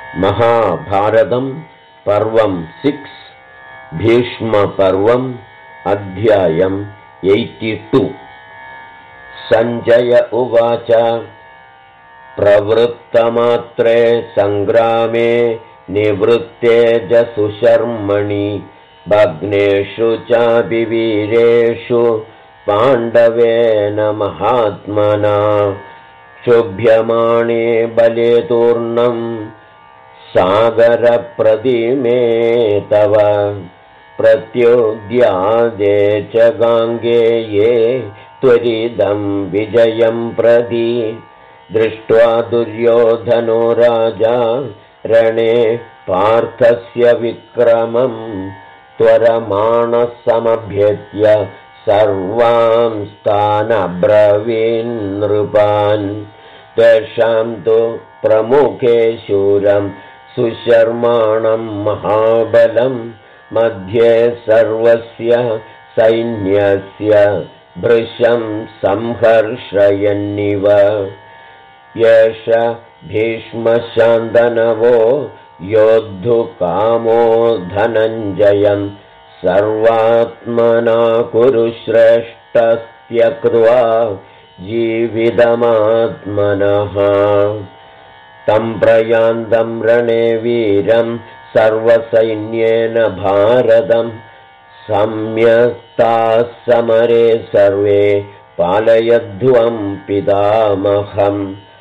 महाभारतं पर्वं 6 भीष्मपर्वम् अध्यायम् 82। सञ्जय उवाच प्रवृत्तमात्रे सङ्ग्रामे निवृत्ते च सुशर्मणि भग्नेषु चापि वीरेषु पाण्डवेन महात्मना शुभ्यमाणे बले तूर्णम् सागरप्रतिमे तव प्रत्युद्यादे च गाङ्गेये त्वरिदं विजयं प्रति दृष्ट्वा दुर्योधनो राजा रणे पार्थस्य विक्रमं त्वरमाणः समभ्येत्य सर्वांस्तान् अब्रवीन् नृपान् तेषां तु प्रमुखे शूरं सुशर्माणं महाबलं मध्ये सर्वस्य सैन्यस्य भृशं संहर्षयन्निव एष भीष्मशान्तनवो योद्धुकामो धनञ्जयं सर्वात्मना कुरु श्रेष्ठस्त्यक्त्वा जीवितमात्मनः तं प्रयान्तं रणे वीरं सर्वसैन्येन भारतं सम्यक्ताः समरे सर्वे पालयध्वं पितामहं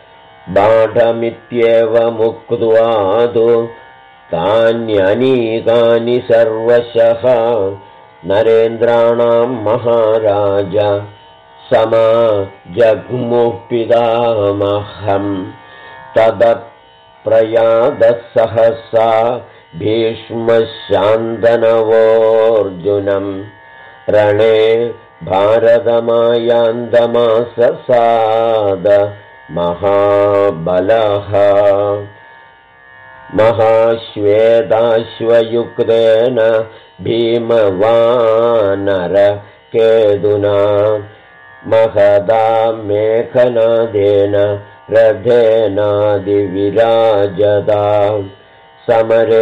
बाढमित्येवमुक्त्वा तु तान्यनीकानि सर्वशः नरेन्द्राणां महाराज समाजग्मुः पितामहम् तदप्रयादः सहसा भीष्मशान्तनवोऽर्जुनं रणे भारतमायान्तमाससाद महाबलः महाश्वेताश्वयुक्तेन भीमवानरकेतुना महदा मेखनादेन रथेनादिविराजदा समरे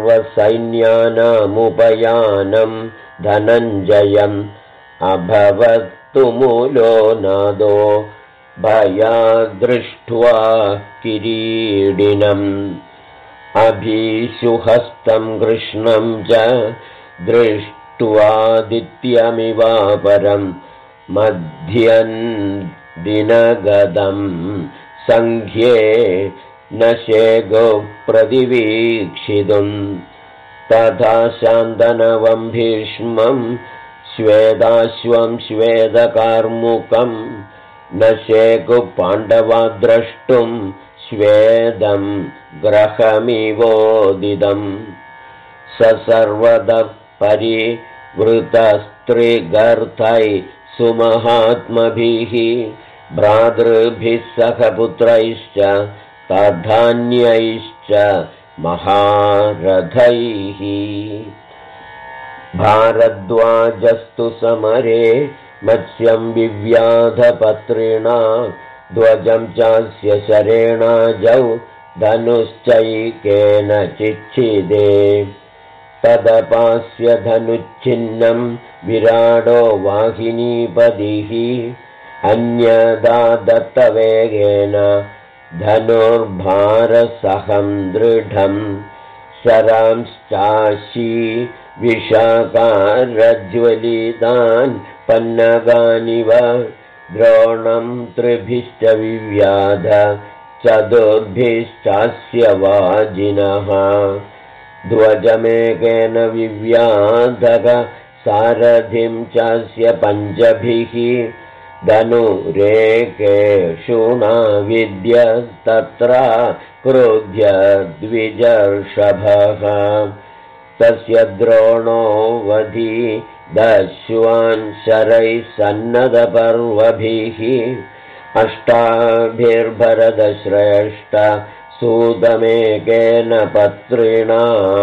सर्वसैन्यानामुपयानं धनञ्जयम् अभवत्तु मूलो नादो भयादृष्ट्वा किरीडिनम् अभीषुहस्तं कृष्णं च दृष्ट्वादित्यमिवापरं मध्यन् दिनगदं सङ्ख्ये न शेगो प्रतिवीक्षितुं तथा शान्तनवं भीष्मं श्वेताश्वं श्वेतकार्मुकं न शेगो पाण्डवा द्रष्टुं श्वेदं ग्रहमिवोदितं स सर्वतः परिवृतस्त्रिगर्थै सुमहात्मभिः भ्रातृभिः सह पुत्रैश्च तथान्यैश्च महारथैः भारद्वाजस्तु समरे मत्स्यं विव्याधपत्रिणा ध्वजं चास्य शरेणाजौ धनुश्चैकेन चिच्छिदे तदपास्य धनुच्छिन्नं विराडो वाहिनीपतिः अन्यदा दत्तवेगेन धनुर्भारसहं दृढं शरांश्चाशी विशाकारज्वलितान् पन्नगानिव द्रोणं त्रिभिश्च विव्याध चतुर्भिश्चास्य वाजिनः ध्वजमेकेन विव्याधक सारथिं चास्य पञ्चभिः धनुरेकेषुणाविद्य तत्र क्रुध्य द्विजर्षभः तस्य द्रोणो वधी दश्वान् शरैः सन्नदपर्वभिः अष्टाभिर्भरतश्रेष्ठ सूतमेकेन पत्रिणा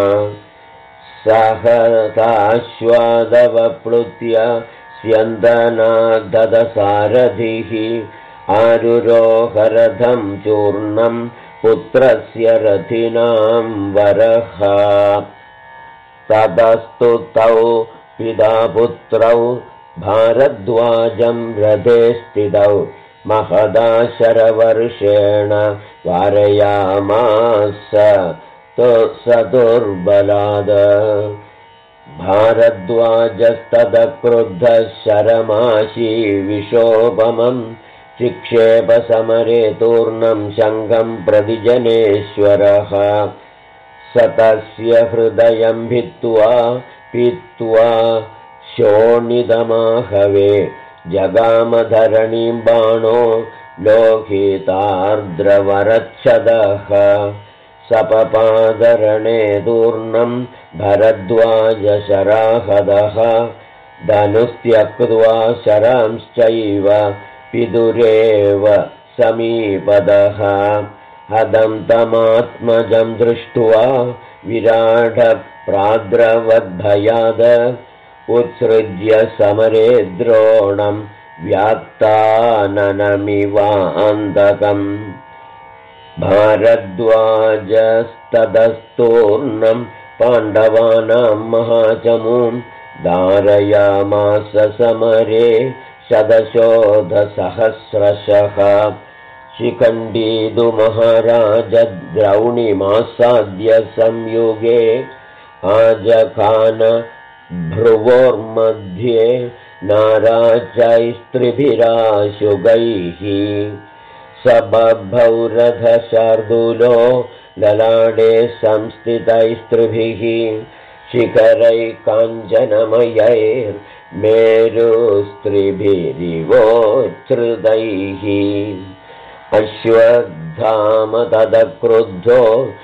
सहताश्वादवप्लुत्य स्यन्दनादसारथिः आरुरोहरथं चूर्णं पुत्रस्य रथिनां वरः ततस्तु तौ पिता पुत्रौ भारद्वाजं रथे स्थितौ महदाशरवर्षेण वारयामास स दुर्बलाद भारद्वाजस्ततः क्रुद्धः शरमाशी विशोपमं चिक्षेपसमरे तूर्णं शङ्खं प्रति जनेश्वरः स तस्य हृदयं भित्त्वा पीत्वा शोणितमाहवे जगामधरणीं बाणो लोहितार्द्रवरच्छदः सपपादरणे तूर्णं भरद्वाजशराहदः धनुस्त्यक्त्वा शरांश्चैव पितुरेव समीपदः हदं तमात्मजं दृष्ट्वा विराटप्राद्रवद्भयाद उत्सृज्य समरे द्रोणं व्यात्ताननमिवान्तकम् भारद्वाजस्ततस्तूर्णं पाण्डवानां महाचमूं धारयामास समरे शतशोधसहस्रशः शिखण्डीदु महाराज द्रौणिमासाद्य संयुगे आजखान भ्रुवोर्मध्ये नाराजैस्त्रिभिराशुगैः सबभौ रथशार्दूलो ललाटे संस्थितैस्त्रिभिः शिखरैः काञ्चनमयैर्मेरुस्त्रिभिरिवोच्छ्रितैः अश्वत्थाम ततः क्रुद्धो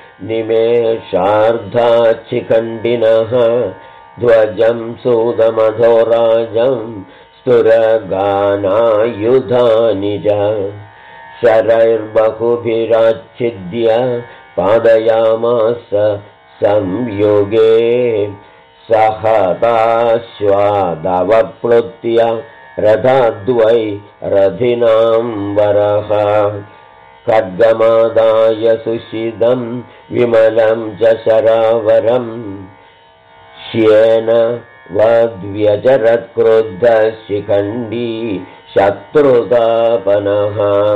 निमेषार्धाच्छिखण्डिनः ध्वजं सूदमधोराजं स्तुरगानायुधानि च शरैर्बहुभिराच्छिद्य पादयामास संयुगे सहताश्वादवप्लुत्य रथाद्वै रथिनां वरः खड्गमादाय सुषिदं विमलं च शरावरं श्येन वद्व्यजरत्क्रुद्धः शिखण्डी शत्रुतापनः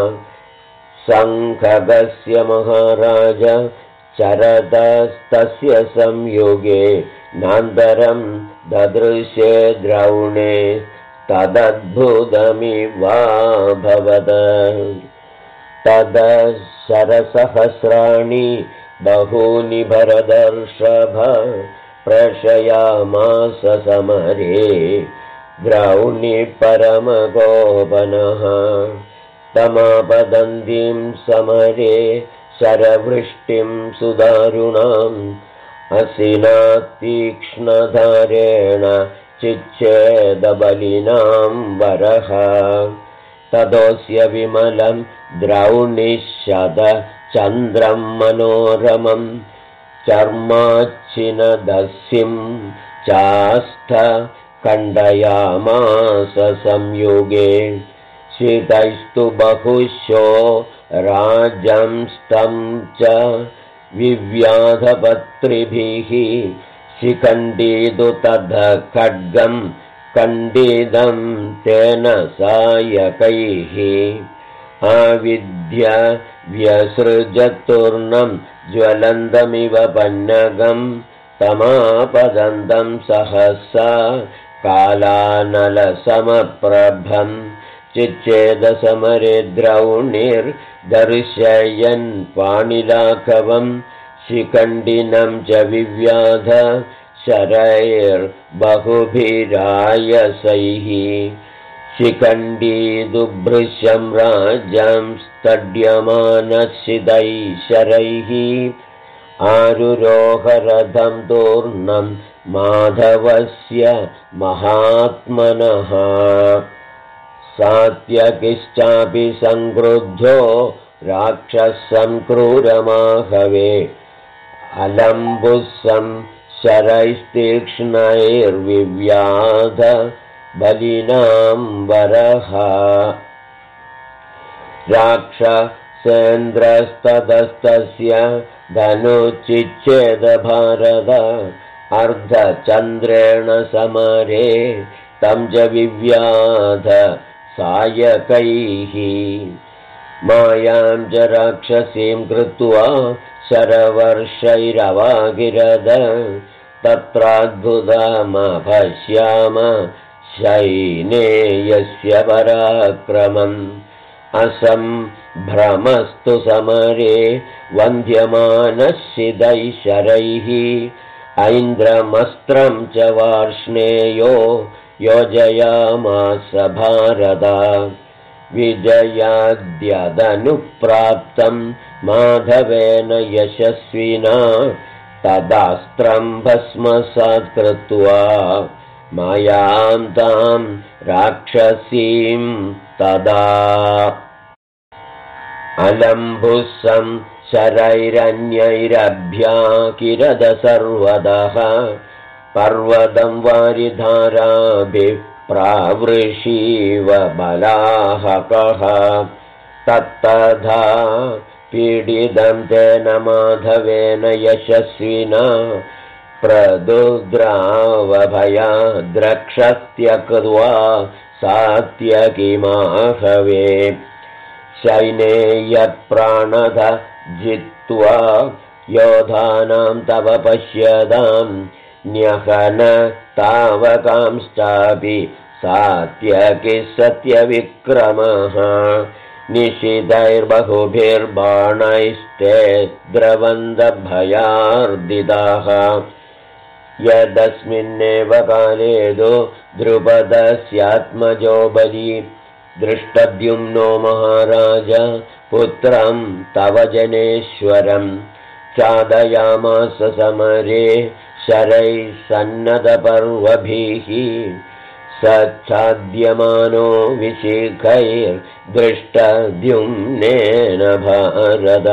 सङ्खगस्य महाराज चरतस्तस्य संयुगे नान्तरं ददृशे द्रौणे तदद्भुतमिवाभवत् ततः शरसहस्राणि बहूनि भरदर्षभ प्रशयामास समरे द्रौणि परमगोपनः तमापदन्तीं समरे शरवृष्टिं सुदारुणाम् असिना तीक्ष्णधारेण चिच्छेदबलिनां वरः ततोऽस्य विमलं द्रौणिशतचन्द्रं मनोरमं चर्माच्छिनदस्यं चास्थ खण्डयामास संयुगे शीतैस्तु बहुशो राजंस्तं च विव्याधपत्रिभिः शिखण्डीदु ततः खड्गं खण्डितं तेन सायकैः आविद्य व्यसृजतूर्णं ज्वलन्तमिव पन्नगं तमापदन्तं सहसा कालानलसमप्रभम् चिच्छेदसमरे द्रौणिर्दर्शयन् पाणिलाघवं शिखण्डिनं च विव्याध शरैर्बहुभिरायसैः शिखण्डीदुभृशं राजं स्तड्यमानशिदैः शरैः आरुरोहरथं तूर्णं माधवस्य महात्मनः सात्यकिश्चापि संक्रुद्धो राक्षसं क्रूरमाहवे अलम्बुसं शरैस्तीक्ष्णैर्विव्याध बलिनां वरः राक्षसस्ततः सेन्द्रस्ततस्तस्य धनुचिच्छेद भारत अर्धचन्द्रेण समरे तं च विव्याध सायकैः मायां च राक्षसीं कृत्वा शरवर्षैरवागिरद तत्राद्भुतमपश्याम शैनेयस्य पराक्रमम् असम्भ्रमस्तु समरे वन्द्यमानश्चिदैः शरैः ऐन्द्रमस्त्रं च वार्ष्णेयो योजयामास भारत विजयाद्यदनुप्राप्तं माधवेन यशस्विना तदास्त्रं भस्मसात् कृत्वा मायां तां राक्षसीं तदा अलम्भुसं शरैरन्यैरभ्याकिरद सर्वतः पर्वतं वारिधाराभिः प्रावृषीव बलाहकः तत्तथा पीडितं तेन माधवेन यशस्विना प्रदुद्रावभयाद्रक्षत्यक्त्वा सात्यकिमाहवे शैनेयप्राणद जित्वा योधानां तव पश्यतां न्यहन तावकांश्चापि सात्यकिः सत्यविक्रमः निशितैर्बहुभिर्बाणैस्ते द्रवन्दभयार्दिताः यदस्मिन्नेव काले दो द्रुपदस्यात्मजो बली दृष्टद्युम्नो महाराज पुत्रं तव जनेश्वरं चादयामास समरे शरैः सन्नतपर्वभिः सच्छाद्यमानो विशिखैर्दृष्टद्युम्नेन भारत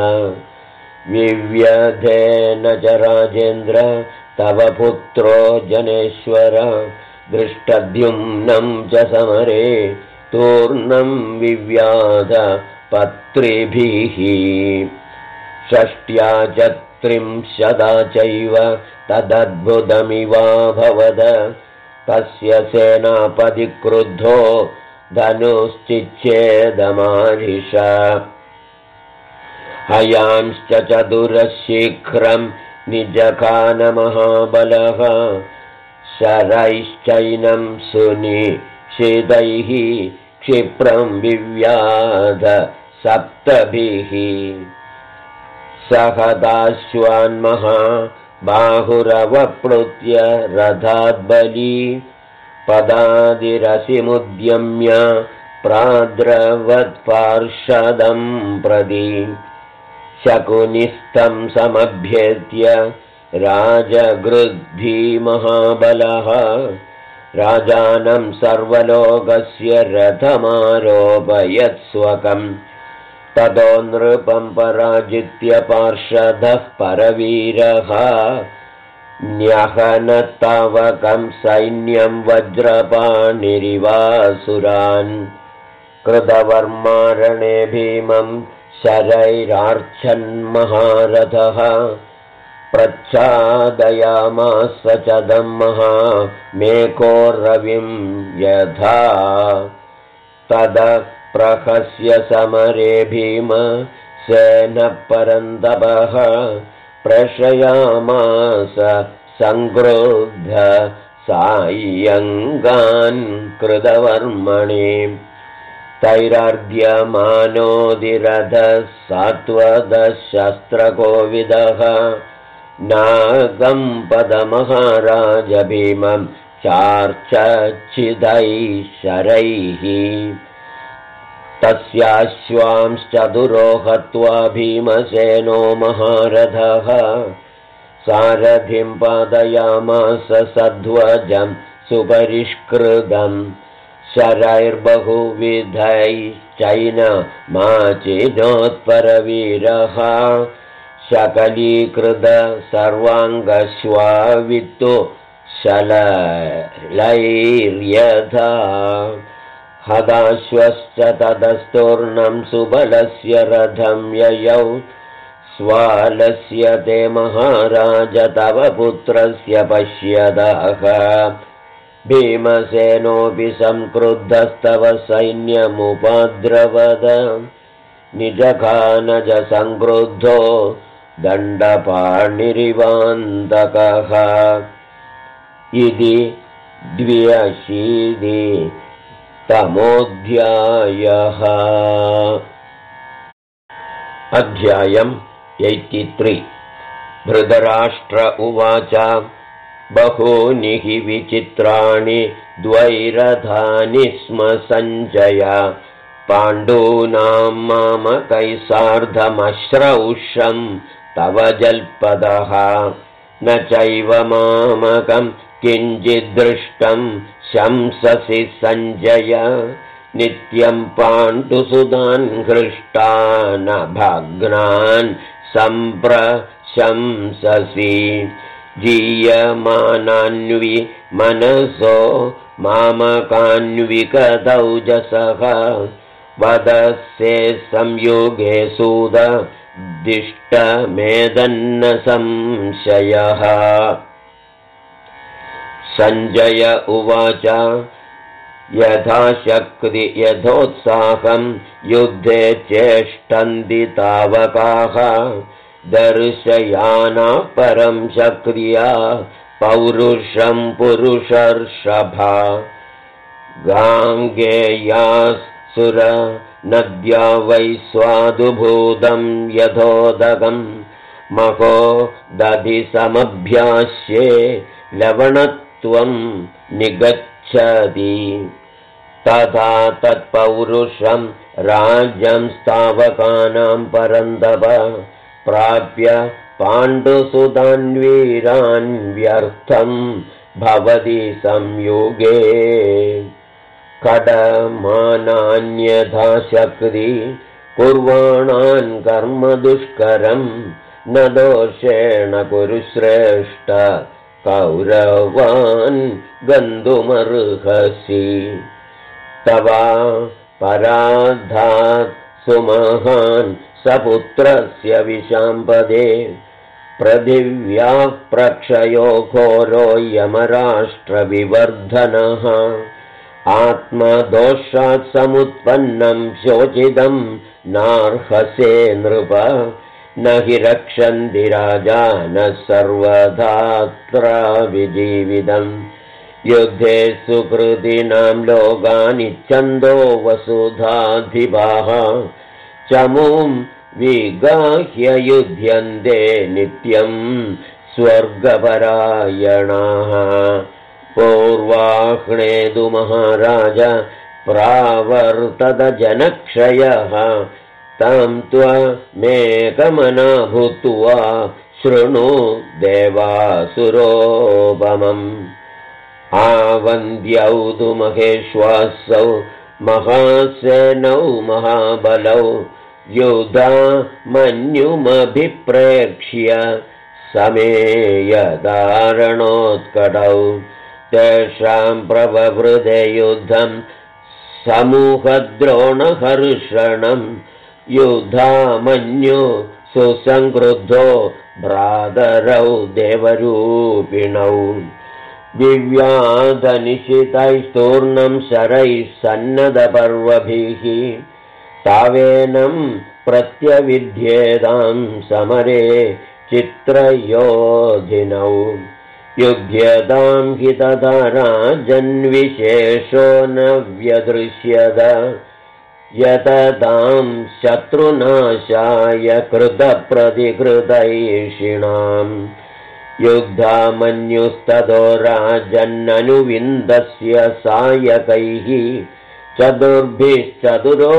विव्यधेन च राजेन्द्र तव पुत्रो जनेश्वर दृष्टद्युम्नं च समरे तूर्णं विव्याध पत्रिभिः षष्ट्या च त्रिंशदा चैव तदद्भुतमिवाभवद तस्य सेनापति क्रुद्धो धनुश्चिच्छेदमारिष हयांश्च चतुरशीघ्रं निजखानमहाबलः शरैश्चैनं सुनिशितैः क्षिप्रं विव्याध सप्तभिः सहदाश्वान्महा बाहुरवप्लुत्य रथाद्बली पदादिरसिमुद्यम्य प्राद्रवत्पार्षदं प्रति शकुनिस्थं समभ्येत्य राजगृद्धिमहाबलः राजानं सर्वलोकस्य रथमारोपयत्स्वकम् ततो नृपं पराजित्य पार्षदः परवीरः न्यहनत्तावकं सैन्यं वज्रपाणिरिवासुरान् कृतवर्मारणे भीमं शरैरार्च्छन्महारथः प्रच्छादयामास चदं महामेको रविं यथा तद प्रहस्य समरे भीम सेनपरन्तपः प्रशयामास संक्रुद्ध सायङ्गान् कृतवर्मणि तैरार्ध्यमानोदिरथः सात्वतशस्त्रकोविदः नागं पदमहाराज भीमं चार्चच्छिदैः शरैः तस्याश्वांश्चतुरो हत्वा भीमसेनो महारथः सारथिं पादयामास सध्वजं सुपरिष्कृतं शरैर्बहुविधैश्चैनमाचिनोत्परवीरः शकलीकृत सर्वाङ्गश्वावित्तु शलैर्यथा हदाश्वश्च ततस्तूर्णं सुबलस्य रथं ययौ स्वालस्य ते महाराज तव पुत्रस्य पश्यतः भीमसेनोऽपि संक्रुद्धस्तव सैन्यमुपद्रवद निजखानज संक्रुद्धो दण्डपाणिरिवान्तकः इति 82तमोऽध्यायः। अध्यायम् 83। धृतराष्ट्र उवाच बहूनि हि विचित्राणि द्वैरथानि स्म सञ्जय पाण्डूनां मामकैः तव जल्पदः न चैव मामकं किञ्चिद्दृष्टं शंससि सञ्जय नित्यं पाण्डुसुतान् हृष्टान् भग्नान् सम्प्रशंससि जीयमानान्वि मनसो मामकान्विकदौजसः वदस्ये संयोगे सूद दिष्टमेदन्न संशयः। सञ्जय उवाच यथाशक्ति यथोत्साहं युद्धे चेष्टन्ति तावकाः दर्शयाना परं शक्रिया पौरुषं पुरुषर्षभा गाङ्गेयासुर नद्या वै स्वादुभूतं यथोदकं महो दधि समभ्यास्ये लवणत्वं निगच्छति तथा तत्पौरुषं राज्यं स्थावकानां परन्तप प्राप्य पाण्डुसुतान् वीरान् व्यर्थं भवति संयुगे खडमानान्यथा शक्ति कुर्वाणान् कर्म दुष्करं न दोषेण कुरु श्रेष्ठ कौरवान् गन्तुमर्हसि तवा पराधात् सुमहान् सपुत्रस्य विशाम्पदे पृथिव्याः प्रक्षयो घोरो यमराष्ट्रविवर्धनः आत्मदोषात् समुत्पन्नं शोचितं नार्हसे नृप न हि रक्षन्ति राजानः सर्वदात्र विजीवितम् युद्धे सुकृतिनां लोकानिच्छन्दो वसुधाधिपाः चमूं विगाह्य युध्यन्ते नित्यं स्वर्गपरायणाः पूर्वाह्णेतु महाराज प्रावर्तत जनक्षयः तं त्वमेकमना भूत्वा शृणु देवासुरोपमम् आवन्द्यौ तु महेश्वासौ महासेनौ महाबलौ युधामन्युमभिप्रेक्ष्य समेयदारणोत्कटौ तेषां प्रववृधे युद्धं समूहद्रोणहर्षणं युधामन्यु सुसंक्रुद्धो भ्रातरौ देवरूपिणौ विव्याधनिशितैस्तूर्णं शरैः सन्नदपर्वभिः तावेनं प्रत्यविध्येदां समरे चित्रयोधिनौ युध्यतां हि तथा राजन्विशेषो न व्यदृश्यत यततां शत्रुनाशाय कृतप्रतिकृतैषिणाम् युद्धामन्युस्ततो राजन्ननुविन्दस्य सायकैः चतुर्भिश्चतुरो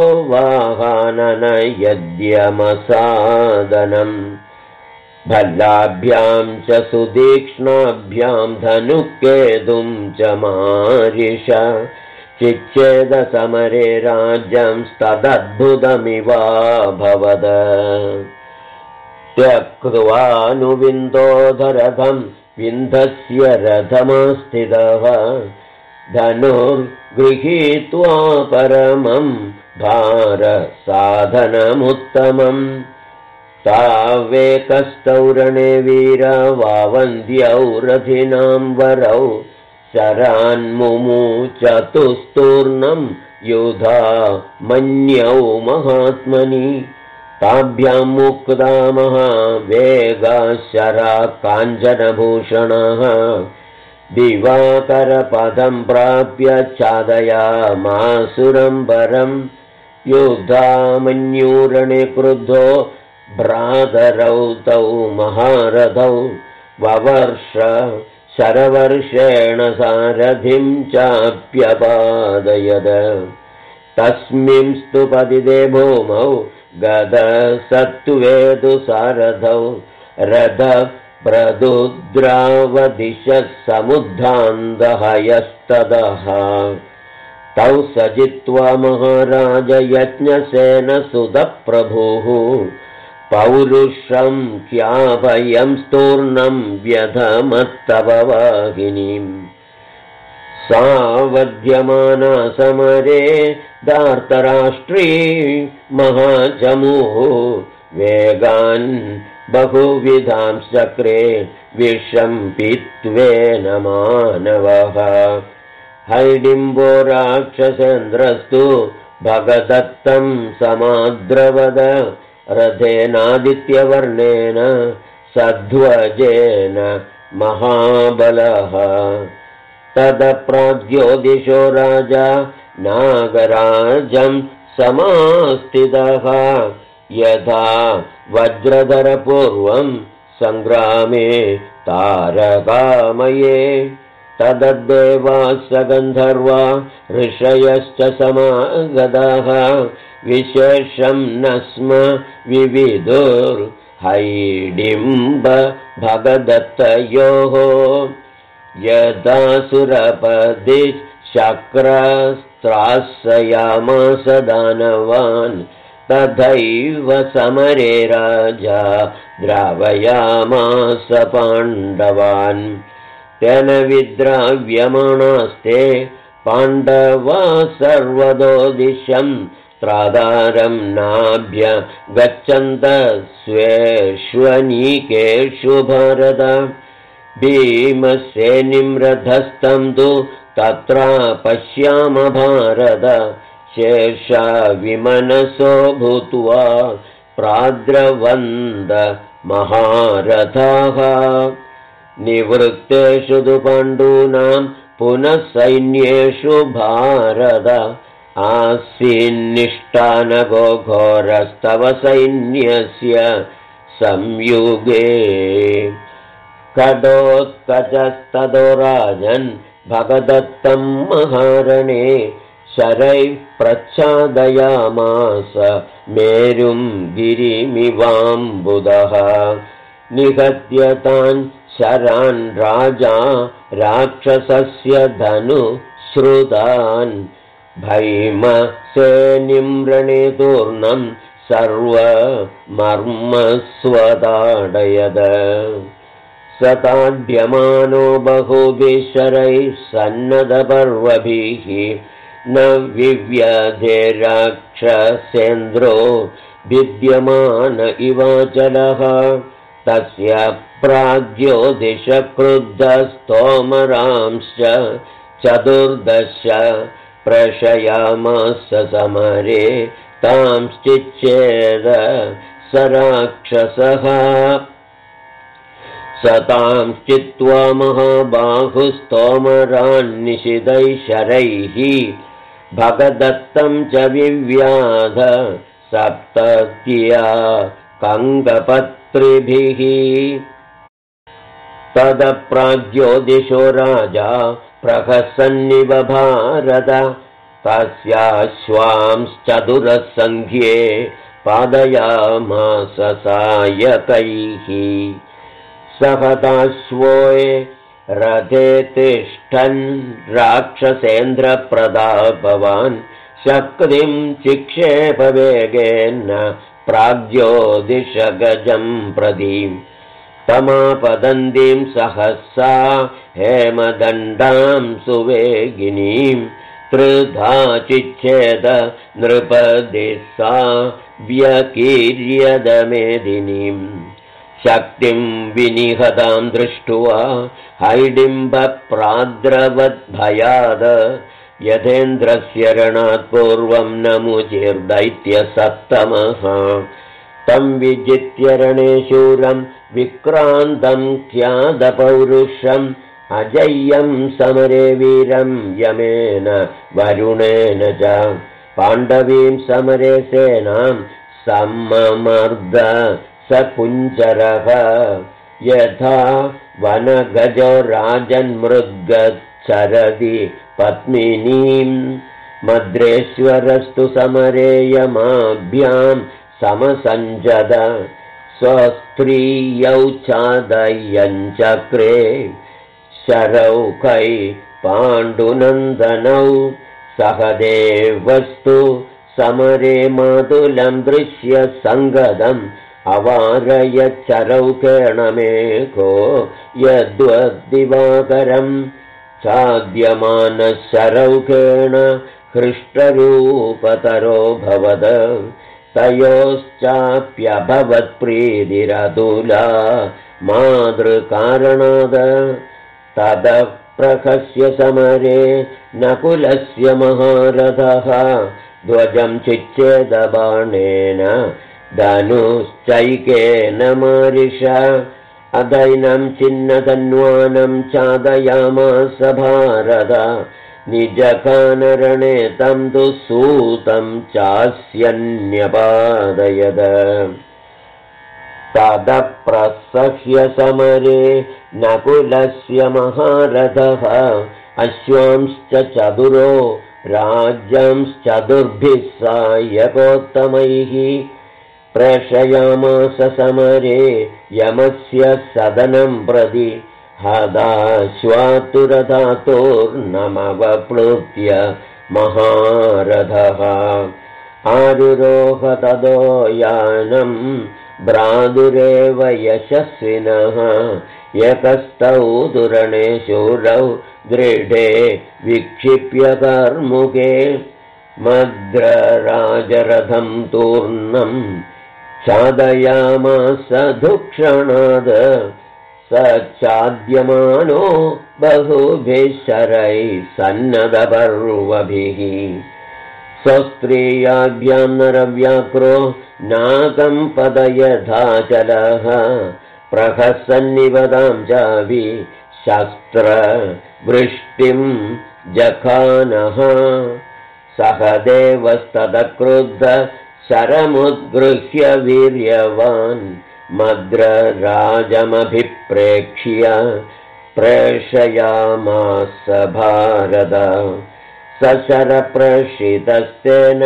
वाहननयद्यमसादनम् भल्लाभ्यां च सुतीक्ष्णाभ्यां धनुकेतुं च मारिष चिच्छेदसमरे राज्यं तदद्भुतमिवाभवद त्यक्त्वानुविन्दोधरथं विन्धस्य रथमास्थितः धनुर्गृहीत्वा परमं भारसाधनमुत्तमम् तावेकस्तौरणे वीरवावन्द्यौ रथिनां वरौ शरान्मुमुचतुस्तूर्णं युधा मन्यौ महात्मनि ताभ्यां मुक्ता महावेगाः शरा काञ्चनभूषणः दिवाकरपदं प्राप्य चादयामासुरम्बरं युद्धामन्यूरणे क्रुद्धो भ्रातरौ तौ महारथौ ववर्ष शरवर्षेण सारथिं चाप्यपादयद तस्मिंस्तु पतिते भूमौ गदसत्त्वेदु सारथौ रथः प्रदुद्रावदिशः समुद्धान्तहयस्ततः तौ स जित्वा महाराज यज्ञसेनसुतप्रभुः पौरुषं ख्यापयं स्तूर्णं व्यधमत्तपवाहिनीम् सावध्यमाना समरे धार्तराष्ट्री महाचमूः वेगान् बहुविधां चक्रे विषं पीत्वेन मानवः हैडिम्बो राक्षसेन्द्रस्तु भगदत्तं समाद्रवद रथेनादित्यवर्णेन सध्वजेन महाबलः तदप्राज्योतिषो राजा नागराजं समास्थितः यथा वज्रधरपूर्वं सङ्ग्रामे तारकामये तदद्देवाः गन्धर्वा ऋषयश्च समागताः विशेषं न स्म विविदुर्हैडिम्ब भगदत्तयोः यदासुरपदि शक्रस्त्रास्यामास दानवान् तथैव समरे राजा द्रावयामास पाण्डवान् तेन विद्राव्यमाणास्ते पाण्डवा सर्वतो दिशम् त्रादारं नाभ्य गच्छन्त स्वेष्वनीकेषु भारत भीमसेनिं रथस्थं तु तत्र पश्याम भारत शेषा विमनसो भूत्वा प्राद्रवन्द महारथाः निवृत्तेषु तु पाण्डूनां पुनः सैन्येषु भारत आसीन्निष्ठानको घोरस्तव सैन्यस्य संयुगे खडोत्कचस्ततो राजन् भगदत्तं महारणे शरैः प्रच्छादयामास मेरुं गिरिमिवाम्बुदः निहत्य तान् शरान् राजा राक्षसस्य धनुश्रुतान् भीमसेनिं रणे तूर्णं सर्वमर्मस्वताडयद सताड्यमानो बहुभिः शरैः सन्नदपर्वभिः न विव्यधे राक्षसेन्द्रो भिद्यमान इवाचलः तस्य प्राग्योदिशक्रुद्धस्तोमरांश्च चतुर्दश प्रशयामास समरे तांश्चिच्छेद स राक्षसः सतांश्चित्वा महाबाहुस्तोमरान्निशितैः शरैः भगदत्तं च विव्याध सप्तत्या कङ्गपत्रिभिः तदप्राग्योदिशो राजा प्रहसन्निव भारत तस्याश्वांश्चतुरसङ्ख्ये पादयामास सायकैः सहताश्वोये रथे तिष्ठन् राक्षसेन्द्रप्रतापवान् शक्तिं चिक्षेपवेगेन प्राग्योदिशगजं प्रति तमापदन्तीं सहसा हेमदण्डां सुवेगिनीं त्रिधा चिच्छेद नृपदिः सा व्यकीर्यदमेदिनीं शक्तिं विनिहतां दृष्ट्वा हैडिम्बप्राद्रवद्भयाद यथेन्द्रस्य रणात् पूर्वं नमुचिर्दैत्यसत्तमः तं विजित्य रणे शूरं विक्रान्तं ख्यातपौरुषम् अजय्यं समरे वीरं यमेन वरुणेन च पाण्डवीं समरे सेनां सममर्द स कुञ्जरः यथा वनगजो राजन्मृद्गच्छरति पद्मिनीं मद्रेश्वरस्तु समरे यमाभ्यां समसञ्जद स्वस्त्रियौ चादयञ्चक्रे शरौकै पाण्डुनन्दनौ सहदेवस्तु समरे मातुलं दृश्य सङ्गदम् अवारयच्चरौकेणमेको यद्वद्दिवाकरम् चाद्यमानः शरौकेण हृष्टरूपतरो भवद तयोश्चाप्यभवत्प्रीतिरतुला मातृकारणाद ततः प्रहस्य समरे नकुलस्य महारथः ध्वजं चिच्छेदबाणेन धनुश्चैकेन मारिष अदैनं छिन्नतन्वानं चादयामास भारत निजकानरणे तं तु सूतं चास्यन्यपादयद तदप्रसह्य समरे नकुलस्य महारथः अश्वांश्च चतुरो राज्यांश्चतुर्भिः सायकोत्तमैः प्रेषयामास समरे यमस्य सदनं प्रति हदाश्वातुरधातोर्नमवप्लुत्य महारथः आरुरोह तदो यानं भ्रातुरेव यशस्विनः एकस्तौ दुरणे शूरौ दृढे विक्षिप्य कर्मुके मद्रराजरथं तूर्णं चादयामास धुक्षणाद स चाद्यमानो बहुभिः शरैः सन्नदपर्वभिः स्वस्त्रियाभ्यां नरव्याक्रो नाकम्पदयथाचलः प्रहसन्निवदां चाभि शस्त्रवृष्टिं जखानः सहदेवस्तदक्रुद्ध शरमुद्गृह्य वीर्यवान् मद्रराजमभिप्रेक्ष्य प्रेषयामास भारत सशरप्रशितस्तेन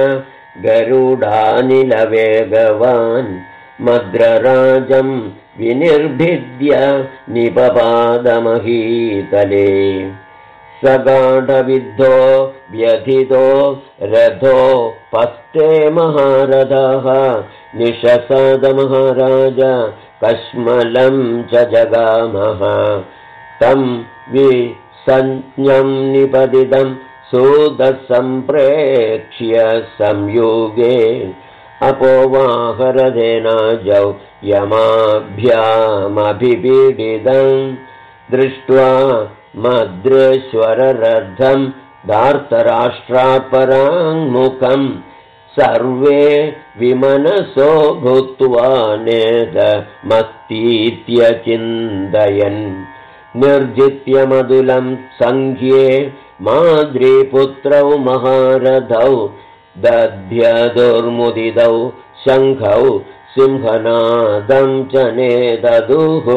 गरुडानिलवेगवान् मद्रराजं विनिर्भिद्य निपपादमहीतले सगाढविद्धो व्यथितो रथो पस्ते महारथः निशसादमहाराज कश्मलं च जगामः तं विसञ्ज्ञं निपतितं सूदसम्प्रेक्ष्य संयुगे अपोवाहरथेनाजौ यमाभ्यामभिपीडितं दृष्ट्वा मद्रेश्वररथं धार्तराष्ट्रापराङ्मुखं सर्वे विमनसो भूत्वा नेदमस्तीत्यचिन्तयन् निर्जित्य मधुलं सङ्ख्ये माद्रीपुत्रौ महारथौ दध्यदुर्मुदितौ शङ्खौ सिंहनादं च नेददुः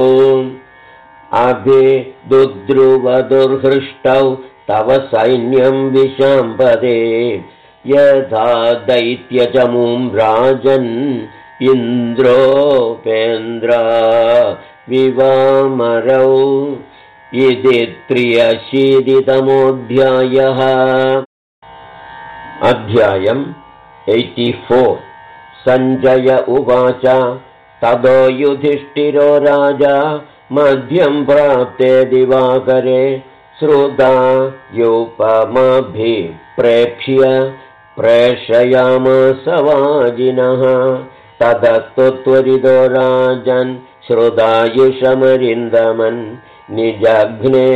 अभिदुद्रुवदुर्हृष्टौ तव सैन्यं विशाम्पदे यथा दैत्यचमूं राजन् इन्द्रोपेन्द्रा विवामरौ इति 83तमोऽध्यायः। अध्यायम् 84। सञ्जय उवाच ततो युधिष्ठिरो राजा मध्यं प्राप्ते दिवाकरे श्रुता युपमभिप्रेक्ष्य प्रेषयामास वाजिनः ततस्तु त्वरितो राजन् श्रुतायुषमरिन्दमन् निजघ्ने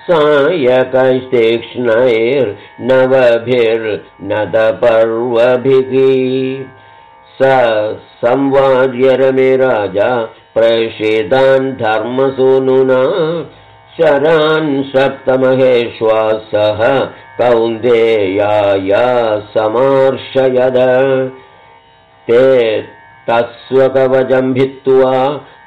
सायकैस्तीक्ष्णैर्नवभिर्नदपर्वभिः स संवार्यरमे राजा प्रेषितान् धर्मसूनुना शरान् सप्तमहेश्वासः कौन्तेयाय समार्शयद ते तस्वकवचं भित्त्वा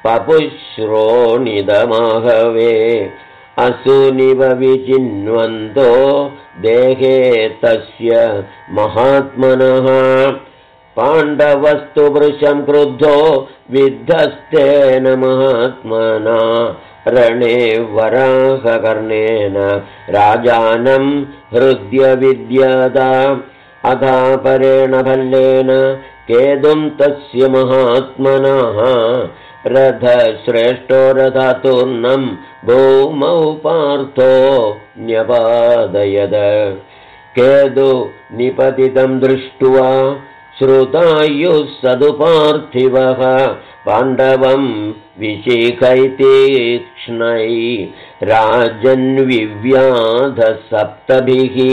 पपुश्रोणिदमाहवे असूनिव विचिन्वन्तो देहे तस्य महात्मनः पाण्डवस्तु वृषं क्रुद्धो विद्धस्तेन महात्मना रणे वराहकर्णेन राजानं हृद्य विद्यता अधापरेण भल्लेन केदुं तस्य महात्मनः रथश्रेष्ठो रथातूर्णं भूमौ पार्थो न्यपादयद केदु निपतितं दृष्ट्वा श्रुतायुः सदुपार्थिवः पाण्डवं विशिखैतीक्ष्णै राजन्विव्याधसप्तभिः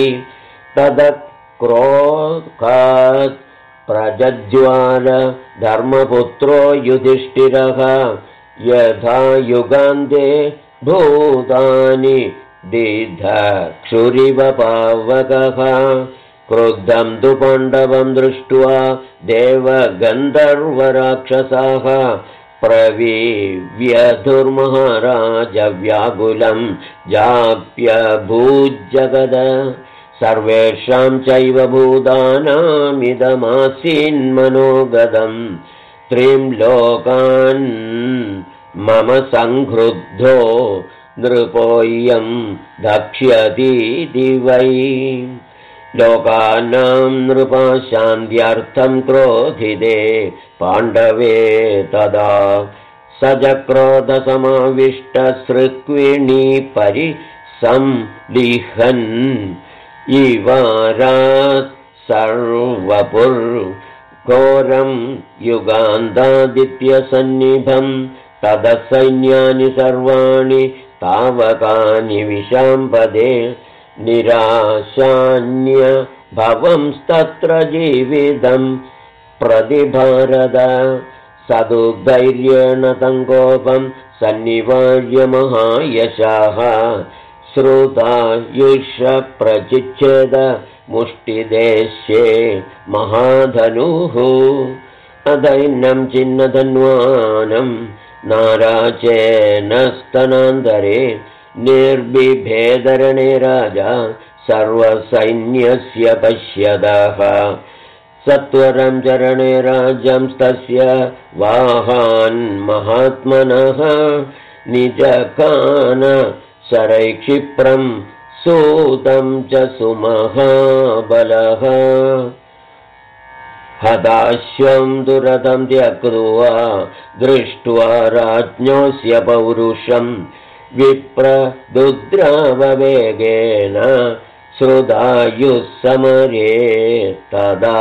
तदक्रोकात् प्रजज्वाल धर्मपुत्रो युधिष्ठिरः यथा युगान्ते भूतानि दीर्घक्षुरिव पावकः क्रुद्धं तु पाण्डवं दृष्ट्वा देवगन्धर्वराक्षसाः प्रवीव्यधुर्महाराजव्याकुलं जाप्यभूज्जगद सर्वेषां चैव भूतानामिदमासीन्मनोगतं त्रिं लोकान् मम संक्रुद्धो नृपोऽयं धक्ष्यतीति वै लोकानां नृपशान्त्यर्थं क्रोधिते पाण्डवे तदा स च क्रोधसमाविष्टसृक्विणी परिसंलिहन् इवारात् सर्वपुर्घोरं युगान्तादित्यसन्निभं ततः सैन्यानि सर्वाणि तावकानि विशाम्पदे निराशान्य भवंस्तत्र जीवितं प्रतिभारद सदुधैर्येण तङ्कोपं सन्निवार्य महायशाः श्रुतायुष प्रचिच्छेद मुष्टिदेशे महाधनुः अदैनं चिन्नधन्वानं नाराचेन स्तनान्तरे निर्बिभेदरणे राजा सर्वसैन्यस्य पश्यदः सत्वरं चरणे राज्यंस्तस्य वाहान् महात्मनः निजकान शरैक्षिप्रं सूतं च सुमहाबलः हताश्वं दुरतं त्यक्त्वा दृष्ट्वा राज्ञोऽस्य पौरुषं विप्रदुद्राववेगेन श्रुतायुः समरे तदा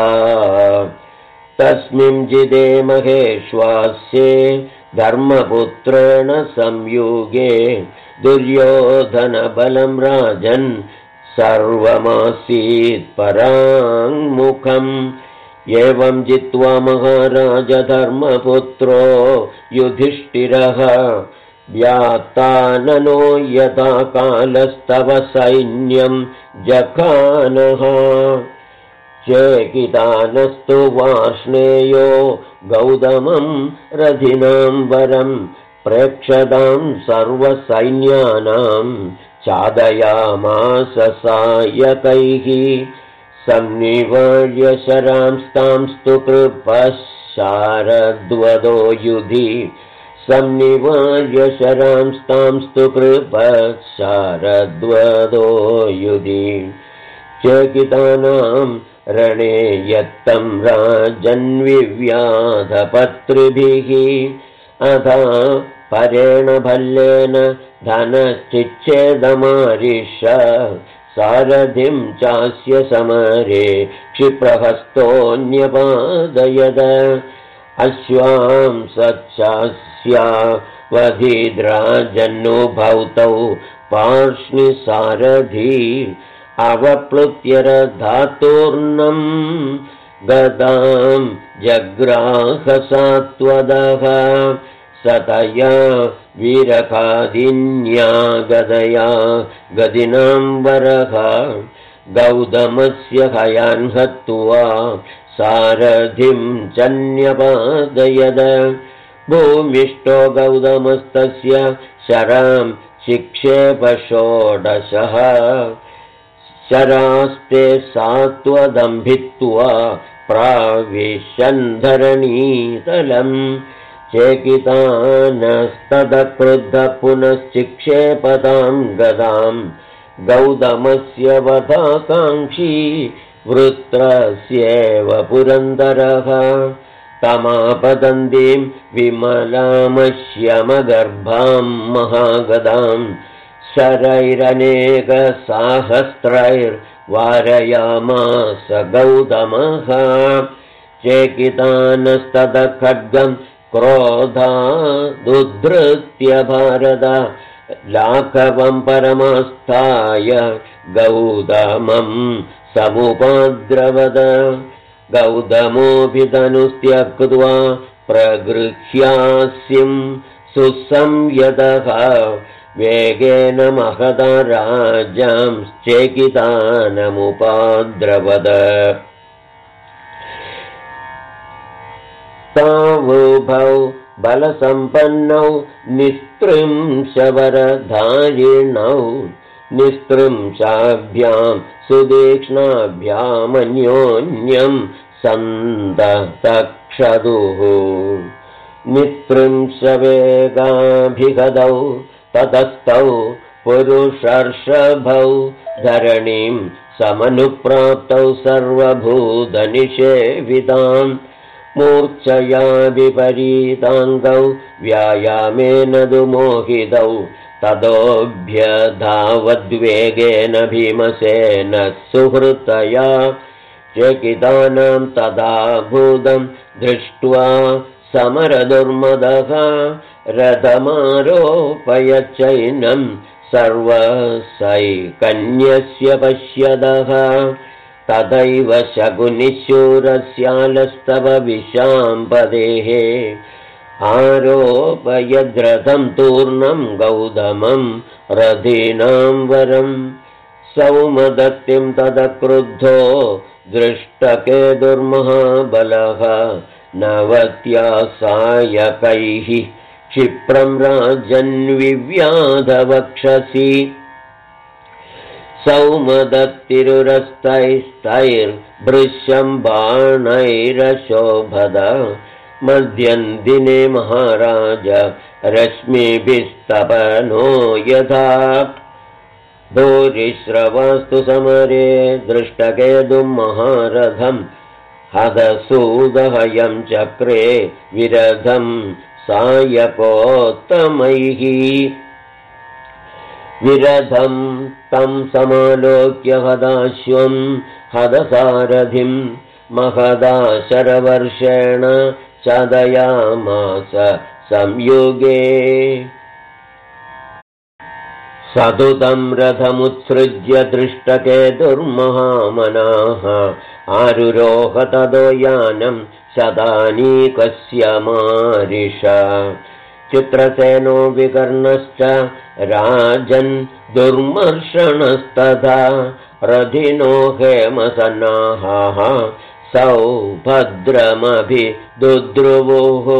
तस्मिंजिदे महेश्वास्ये धर्मपुत्रेण संयुगे दुर्योधनबलं राजन् सर्वमासीत् पराङ्मुखम् एवं जित्वा महाराज धर्मपुत्रो युधिष्ठिरः व्यात्ताननो यथा कालस्तव सैन्यं जखानः चेकितानस्तु वार्ष्णेयो गौतमं रथिनां वरं प्रेक्षतां सर्वसैन्यानां चादयामास सायकैः संनिवार्य शरांस्तांस्तु कृपः शारद्वदो युधि संनिवार्य शरांस्तांस्तु कृपः शारद्वदो युधि चेकितानां रणे यत्तं राजन्विव्याधपत्रिभिः अथा परेण भल्लेन धनश्चिच्छेदमारिष सारथिं चास्य समरे क्षिप्रहस्तोऽन्यपादयद अश्वां सच्चास्यावधिद्राजन्नुभौतौ पार्ष्णिसारथी अवप्लुत्य रथातूर्णं गदां जग्राहसात्वदः सतया वीरकादिन्या गदया गदिनाम्बरः गौतमस्य हयान् हत्वा सारथिं चन्यपादयद भूमिष्ठो गौतमस्तस्य शरां शिक्षेपषोडशः शरास्ते सात्वदम्भित्वा प्राविशन्धरणीतलम् चेकितानस्तदक्रुद्ध पुनश्चिक्षेपतां गदां गौतमस्य वधाकाङ्क्षी वृत्रस्येव पुरन्दरः तमापतन्तीं विमलामश्यमगर्भां महागदां शरैरनेकसाहस्रैर्वारयामास गौतमः चेकितानस्तदखड्गं क्रोधादुद्धृत्य भारत लाघवं परमास्थाय गौतमं समुपद्रवद गौतमोऽभिधनुस्त्यक्त्वा प्रगृह्यास्यं सुसंयतः वेगेन महदा राजांश्चेकितानमुपाद्रवद तावुभौ बलसम्पन्नौ निस्त्रिंशवरधारिणौ निस्त्रिंशाभ्यां सुदीक्ष्णाभ्यामन्योन्यं सन्ततक्षदुः निस्त्रिंशवेगाभिगदौ ततस्तौ पुरुषर्षभौ धरणीं समनुप्राप्तौ सर्वभूतनिषेवितां मूर्च्छया विपरीताङ्गौ व्यायामेन दुमोहितौ ततोऽभ्यधावद्वेगेन भीमसेन सुहृतया चेकितानां तदा भूतं दृष्ट्वा समरदुर्मदः रथमारोपयच्चैनं सर्वसैकन्यस्य पश्यदः तथैव शकुनिशूरस्यालस्तव विशाम्पदेः आरोपयद्रथं तूर्णं गौतमं रथीनां वरं सौमदत्तिं तदक्रुद्धो दृष्टकेतुर्महाबलः नवत्या सायकैः क्षिप्रं राजन्विव्याधवक्षसि सौमदत्तिरुरस्तैस्तैर्भृशं बाणैरशोभद मध्यं दिने महाराज रश्मिभिस्तपनो यथा भूरिश्रवस्तु समरे दृष्टकेतुं महारथं हदसूदहयं चक्रे विरधं सायकोत्तमैः विरधं तं समालोक्य हदाश्वं हदसारथिं महदाशरवर्षेण चदयामास संयुगे सतुतं रथमुत्सृज्य दृष्टकेतुर्महामनाः आरुरोह ततो यानं शतानीकस्य मारिष चित्रसेनो विकर्णश्च राजन् दुर्मर्षणस्तथा रथिनो हेमसन्नाहाः सौभद्रमभिदुद्रुवोः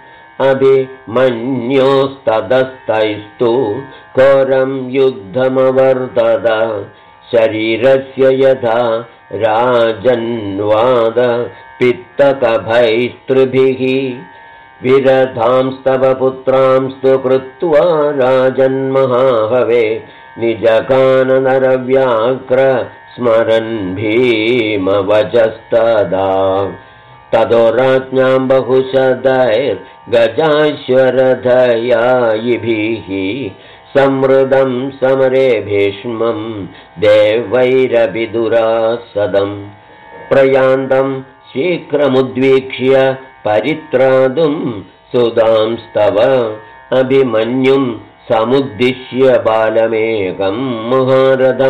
अभिमन्योस्ततस्तैस्तु घोरं युद्धमवर्तत शरीरस्य यथा राजन्वाद पित्तकभैस्त्रिभिः विरधांस्तव पुत्रांस्तु कृत्वा राजन्महाहवे निजकाननरव्याघ्र स्मरन् भीमवचस्तदा ततो राज्ञां बहुशतैर्गजाश्वरधयायिभिः संवृतं समरे भीष्मं देवैरभिदुरासदं प्रयान्तं शीघ्रमुद्वीक्ष्य परित्रातुं सुदांस्तव अभिमन्युं समुद्दिश्य बालमेकं महारथं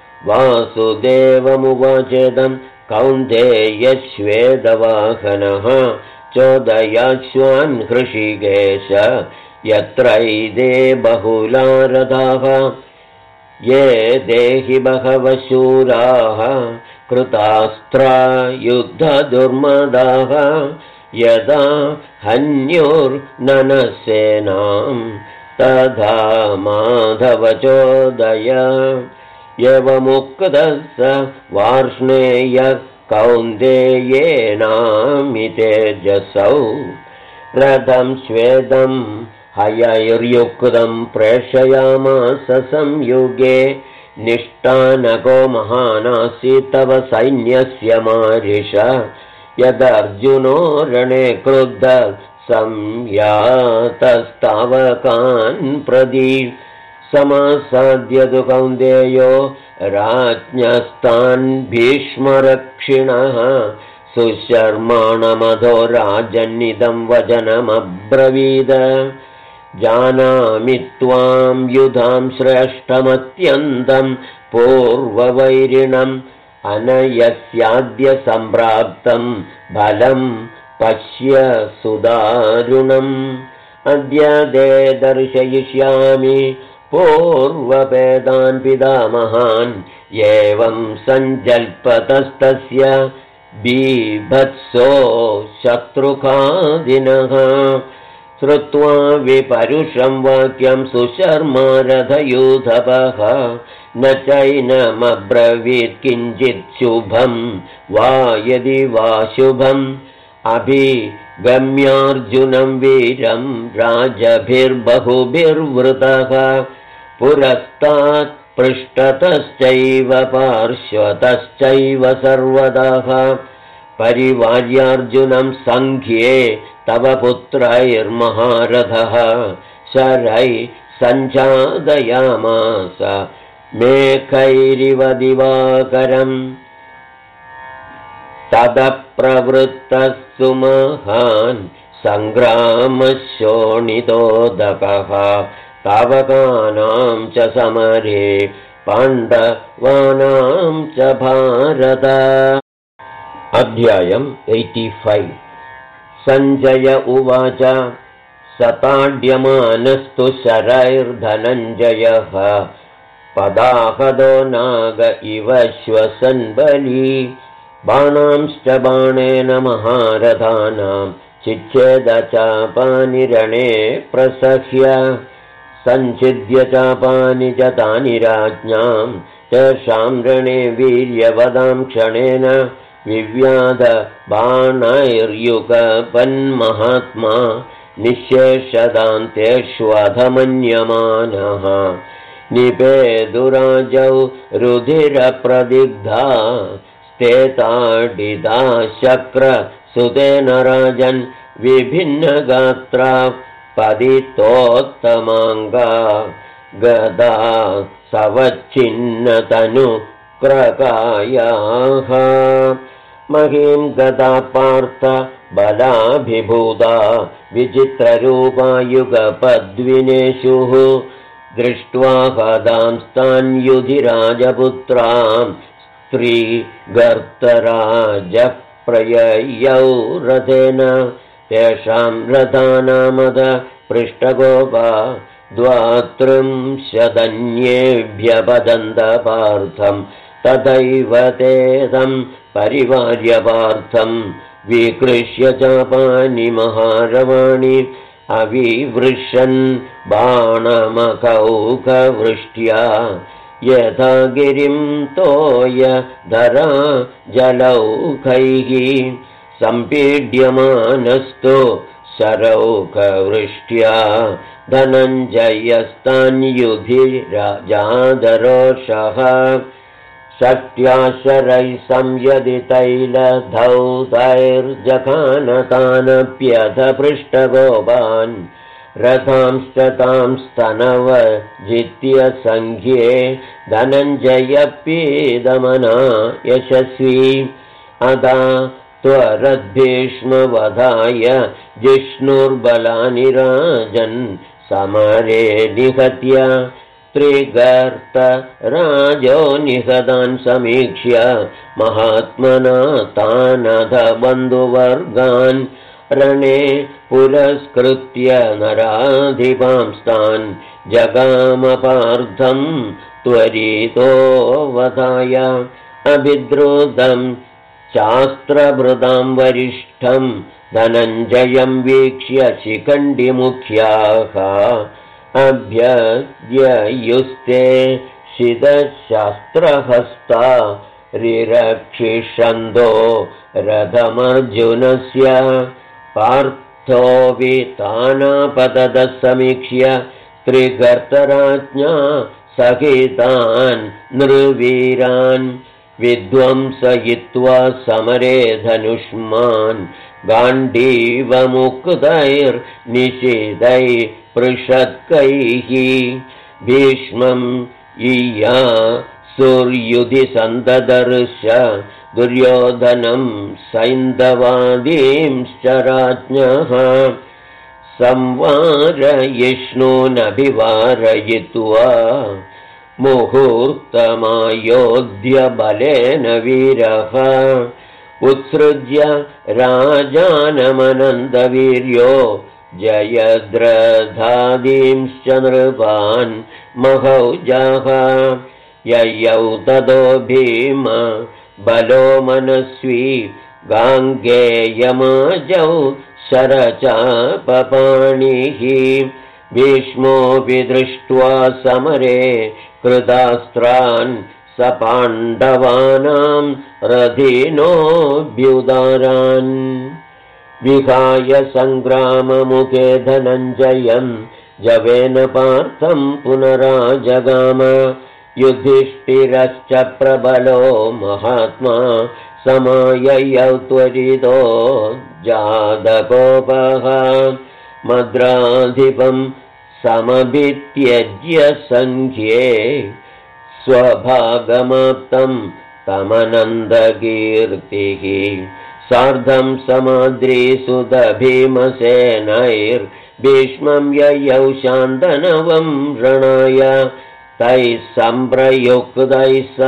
वासुदेवमुवाचेदं कौन्तेयश्वेतवाहनः चोदयाश्वान् हृषीकेश यत्रैदे बहुलारथाः ये देहि बहवः शूराः कृतास्त्रा युद्धदुर्मदाः यदा हन्युर्ननसेनां तथा माधवचोदय एवमुक्तः स वार्ष्णेयः कौन्तेयेनामितेजसौ रथं श्वेतं हयैर्युक्तं प्रेषयामास संयुगे निष्ठानको महानासीत् तव सैन्यस्य मारिष यदर्जुनो रणे क्रुद्धः संयातस्तावकान् प्रति समासाद्य तु कौन्तेयो राज्ञस्तान् भीष्मरक्षिणः सुशर्माणमधो राजन्निदं वचनमब्रवीद जानामि त्वां युधां श्रेष्ठमत्यन्तं पूर्ववैरिणम् अनयस्याद्य सम्प्राप्तं बलं पश्य सुदारुणम् अद्य ते दर्शयिष्यामि पूर्वपेदान् पितामहान् एवं सञ्जल्पतस्तस्य बीभत्सो शत्रुकादिनः श्रुत्वा विपरुषं वाक्यं सुशर्मा रथयूथपः न चैनमब्रवीत् किञ्चित् शुभं वा यदि वा शुभम् अभिगम्यार्जुनं वीरं राजभिर्बहुभिर्वृतः पुरस्तात् पृष्ठतश्चैव पार्श्वतश्चैव सर्वतः परिवार्यार्जुनं सङ्ख्ये तव पुत्रैर्महारथः शरैः सञ्चादयामास मेघैरिव दिवाकरम् ततः प्रवृत्तः सुमहान् सङ्ग्रामशोणितोदकः तावकानां च समरे पाण्डवानां च भारत। अध्यायम् 85। सञ्जय उवाच सताड्यमानस्तु शरैर्धनञ्जयः पदाहदो नाग इव श्वसन् बली बाणांश्च बाणेन महारथानां चिच्छेदचापानि रणे प्रसह्य सञ्चिद्य चापानि च तानि राज्ञां तेषां रणे वीर्यवदां क्षणेन विव्याध बाणैर्युगपन्महात्मा निःशेषदान्तेष्वधमन्यमानः निपेदुराजौ रुधिरप्रदिग्धा स्तेताडिता शक्रसुतेन राजन् विभिन्नगात्रा पतितोत्तमाङ्गा गदा सवच्छिन्नतनुक्रकायाः महीं गदा पार्थ बलाभिभूता विचित्ररूपा युगपद्विनेषुः दृष्ट्वा हदांस्तान् युधिराजपुत्रां स्त्रीगर्तराजप्रययौ रथेन तेषां रथानामद पृष्ठगोपा द्वात्रिंशदन्येभ्यपदन्त पार्थं तथैव तेदं परिवार्य पार्थं विकृष्य चापानि महारवाणि अविवृषन् बाणमकौकवृष्ट्या यथा गिरिं तोयधरा जलौकैः सम्पीड्यमानस्तु शरौकवृष्ट्या धनञ्जयस्तान् युधिराजादरोषः षट्याशरैः संयदितैलधौतैर्जघानतानप्यथ पृष्ठगोपान् रथांश्च तांस्तनवजित्य सङ्ख्ये धनञ्जयपीदमना यशस्वी अदा त्वरद्भीष्मवधाय जिष्णुर्बलानि राजन् समरे निहत्य त्रिगर्तराजो निहतान् समीक्ष्य महात्मना तानध बन्धुवर्गान् रणे पुरस्कृत्य नराधिपांस्तान् जगामपार्थं त्वरितो वधाय अभिद्रुतं शास्त्रभृतां वरिष्ठं धनञ्जयं वीक्ष्य शिखण्डिमुख्याः अभ्यद्ययुस्ते शितशास्त्रहस्ता रिरक्षिषन्दो रथमर्जुनस्य पार्थोऽवितानापततः समीक्ष्य त्रिगर्तराज्ञा सहितान् नृवीरान् विध्वंसयित्वा समरे धनुष्मान् गाण्डीवमुक्तैर्निषिदैः पृषत्कैः भीष्मम् इया सूर्युधि सन्ददर्श दुर्योधनं सैन्धवादींश्च राज्ञः संवारयिष्णूनभिवारयित्वा मुहूर्तमायोध्य बलेन वीरः उत्सृज्य राजानमनन्दवीर्यो जयद्रथादींश्च नृपान् महौजाः ययौ ततो भीम बलो मनस्वी गाङ्गेयमाजौ शरचापपाणिः भीष्मोऽपि दृष्ट्वा समरे कृतास्त्रान् स पाण्डवानां रथिनोऽभ्युदारान् विहाय सङ्ग्राममुखे धनञ्जयं जवेन पार्थं पुनराजगाम युधिष्ठिरश्च प्रबलो महात्मा समाययौ त्वरितो जातकोपः मद्राधिपं समभित्यज्य सङ्ख्ये स्वभागमाप्तं तमनन्दकीर्तिः सार्धं समाद्रीसुतभीमसेनैर्भीष्मं ययौ शान्तनवं रणाय तैः सम्प्रयुक्तैः स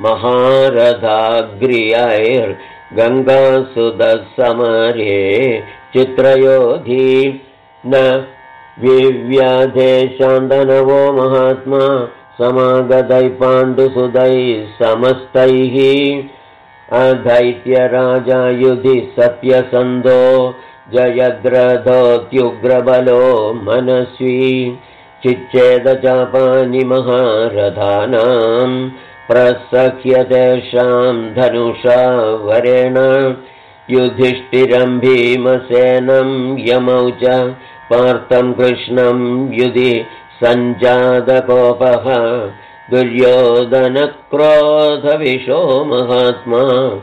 महारथाग्र्यैर्गङ्गासुतः समरे चित्रयोधी न विव्याधे शान्तनवो महात्मा समागतैः पाण्डुसुतैः समस्तैः अदैत्यराजा युधि सत्यसन्धो जयद्रथोऽत्युग्रबलो मनस्वी चिच्चेदचापानि महारथानां प्रसह्य तेषां धनुषा वरेण युधिष्ठिरं भीमसेनं यमौ च पार्थं कृष्णं युधि सञ्जातकोपः दुर्योधनक्रोधविशो महात्मा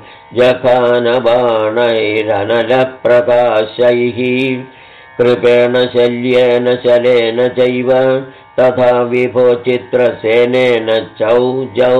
जखानबाणैरनलप्रकाशैः कृपेण शल्येन शलेन चैव तथा विभो चित्रसेनेन चौजौ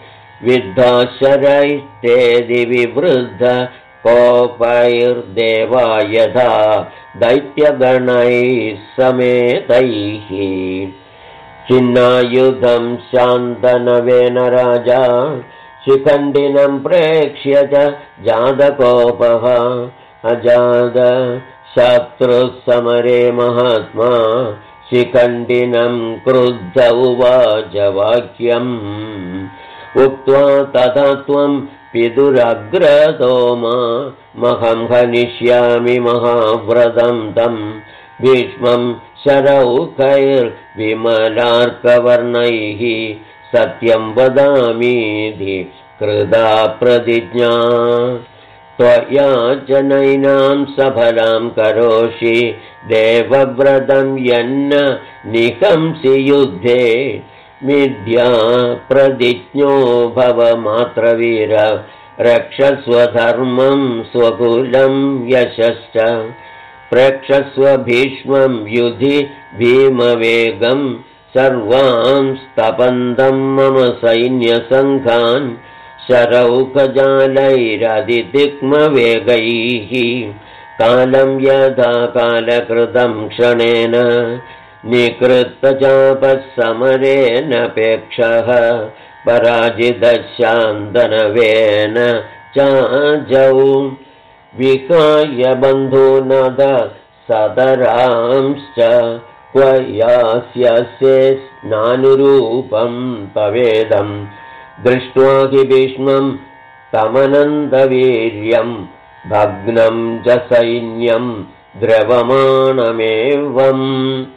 विद्धाशरैस्तेदि विवृद्ध कोपैर्देवा यथा दैत्यगणैः समेतैः छिन्नायुधं शान्तनवेन राजा शिखण्डिनं प्रेक्ष्य च जातकोपः अजाद शत्रुः समरे महात्मा शिखण्डिनं क्रुद्ध उवाच वाक्यम् उक्त्वा तथा त्वं पितुरग्रतो महं हनिष्यामि महाव्रतं तं भीष्मं शरौखैर्विमलार्कवर्णैः सत्यं वदामीति कृता प्रतिज्ञा त्वया च नैनां सफलां करोषि देवव्रतं यन्न निकंसि युद्धे मिथ्या प्रतिज्ञो भवमात्रवीर रक्षस्वधर्मं स्वकुलं यशश्च प्रेक्षस्व भीष्मं युधि भीमवेगं सर्वांस्तपन्दं मम सैन्यसङ्घान् शरौकजालैरधिदिग्मवेगैः कालं यथा कालकृतं क्षणेन निकृत्तचापः समरेणपेक्षः पराजितशान्तनवेन चाजौ विहाय बन्धूनद सदरांश्च क्व यास्यसे नानुरूपं तवेदं दृष्ट्वा हि भीष्मं तमनन्दवीर्यं भग्नं च सैन्यं द्रवमाणमेवम्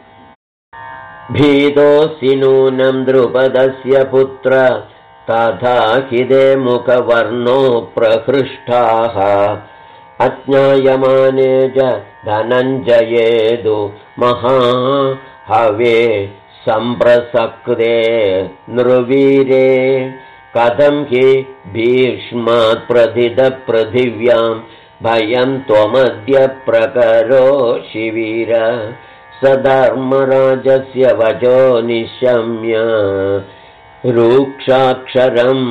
भीतोऽसि नूनं द्रुपदस्य पुत्र तथा हि ते मुखवर्णो प्रहृष्टाः अज्ञायमाने च धनञ्जयेदु महाहवे सम्प्रसक्ते नृवीरे कथं हि भीष्मात् प्रथितपृथिव्यां भयं त्वमद्य प्रकरोषि वीर स धर्मराजस्य वचो निशम्य रूक्षाक्षरं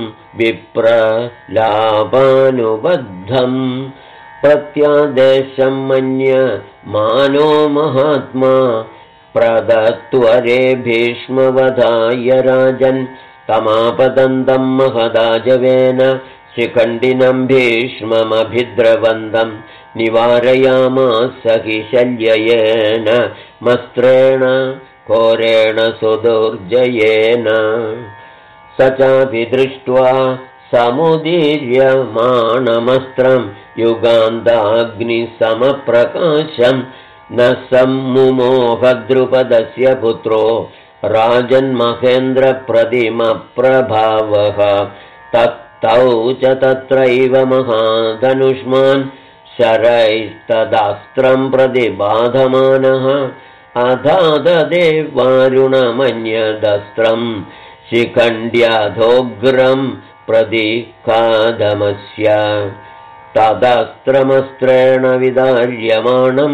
विप्रलापानुबद्धम् प्रत्यादेशं मन्य मानो महात्मा प्रदत्वरे भीष्मवधाय राजन् तमापदन्तं महदाजवेन शिखण्डिनं भीष्ममभिद्रवन्दं निवारयामास हि शल्ययेन मस्त्रेण घोरेण सुदुर्जयेन स चापि दृष्ट्वा समुदीर्यमाणमस्त्रं युगान्ताग्निसमप्रकाशं न सम्मुमोहद्रुपदस्य पुत्रो राजन्महेन्द्रप्रतिमप्रभावः तत्तौ च तत्रैव महाधनुष्मान् शरैस्तदास्त्रं प्रतिबाधमानः अधाददे वारुणमन्यदस्त्रं शिखण्ड्याधोग्रं प्रतिखादमस्य तदस्त्रमस्त्रेण विदार्यमाणं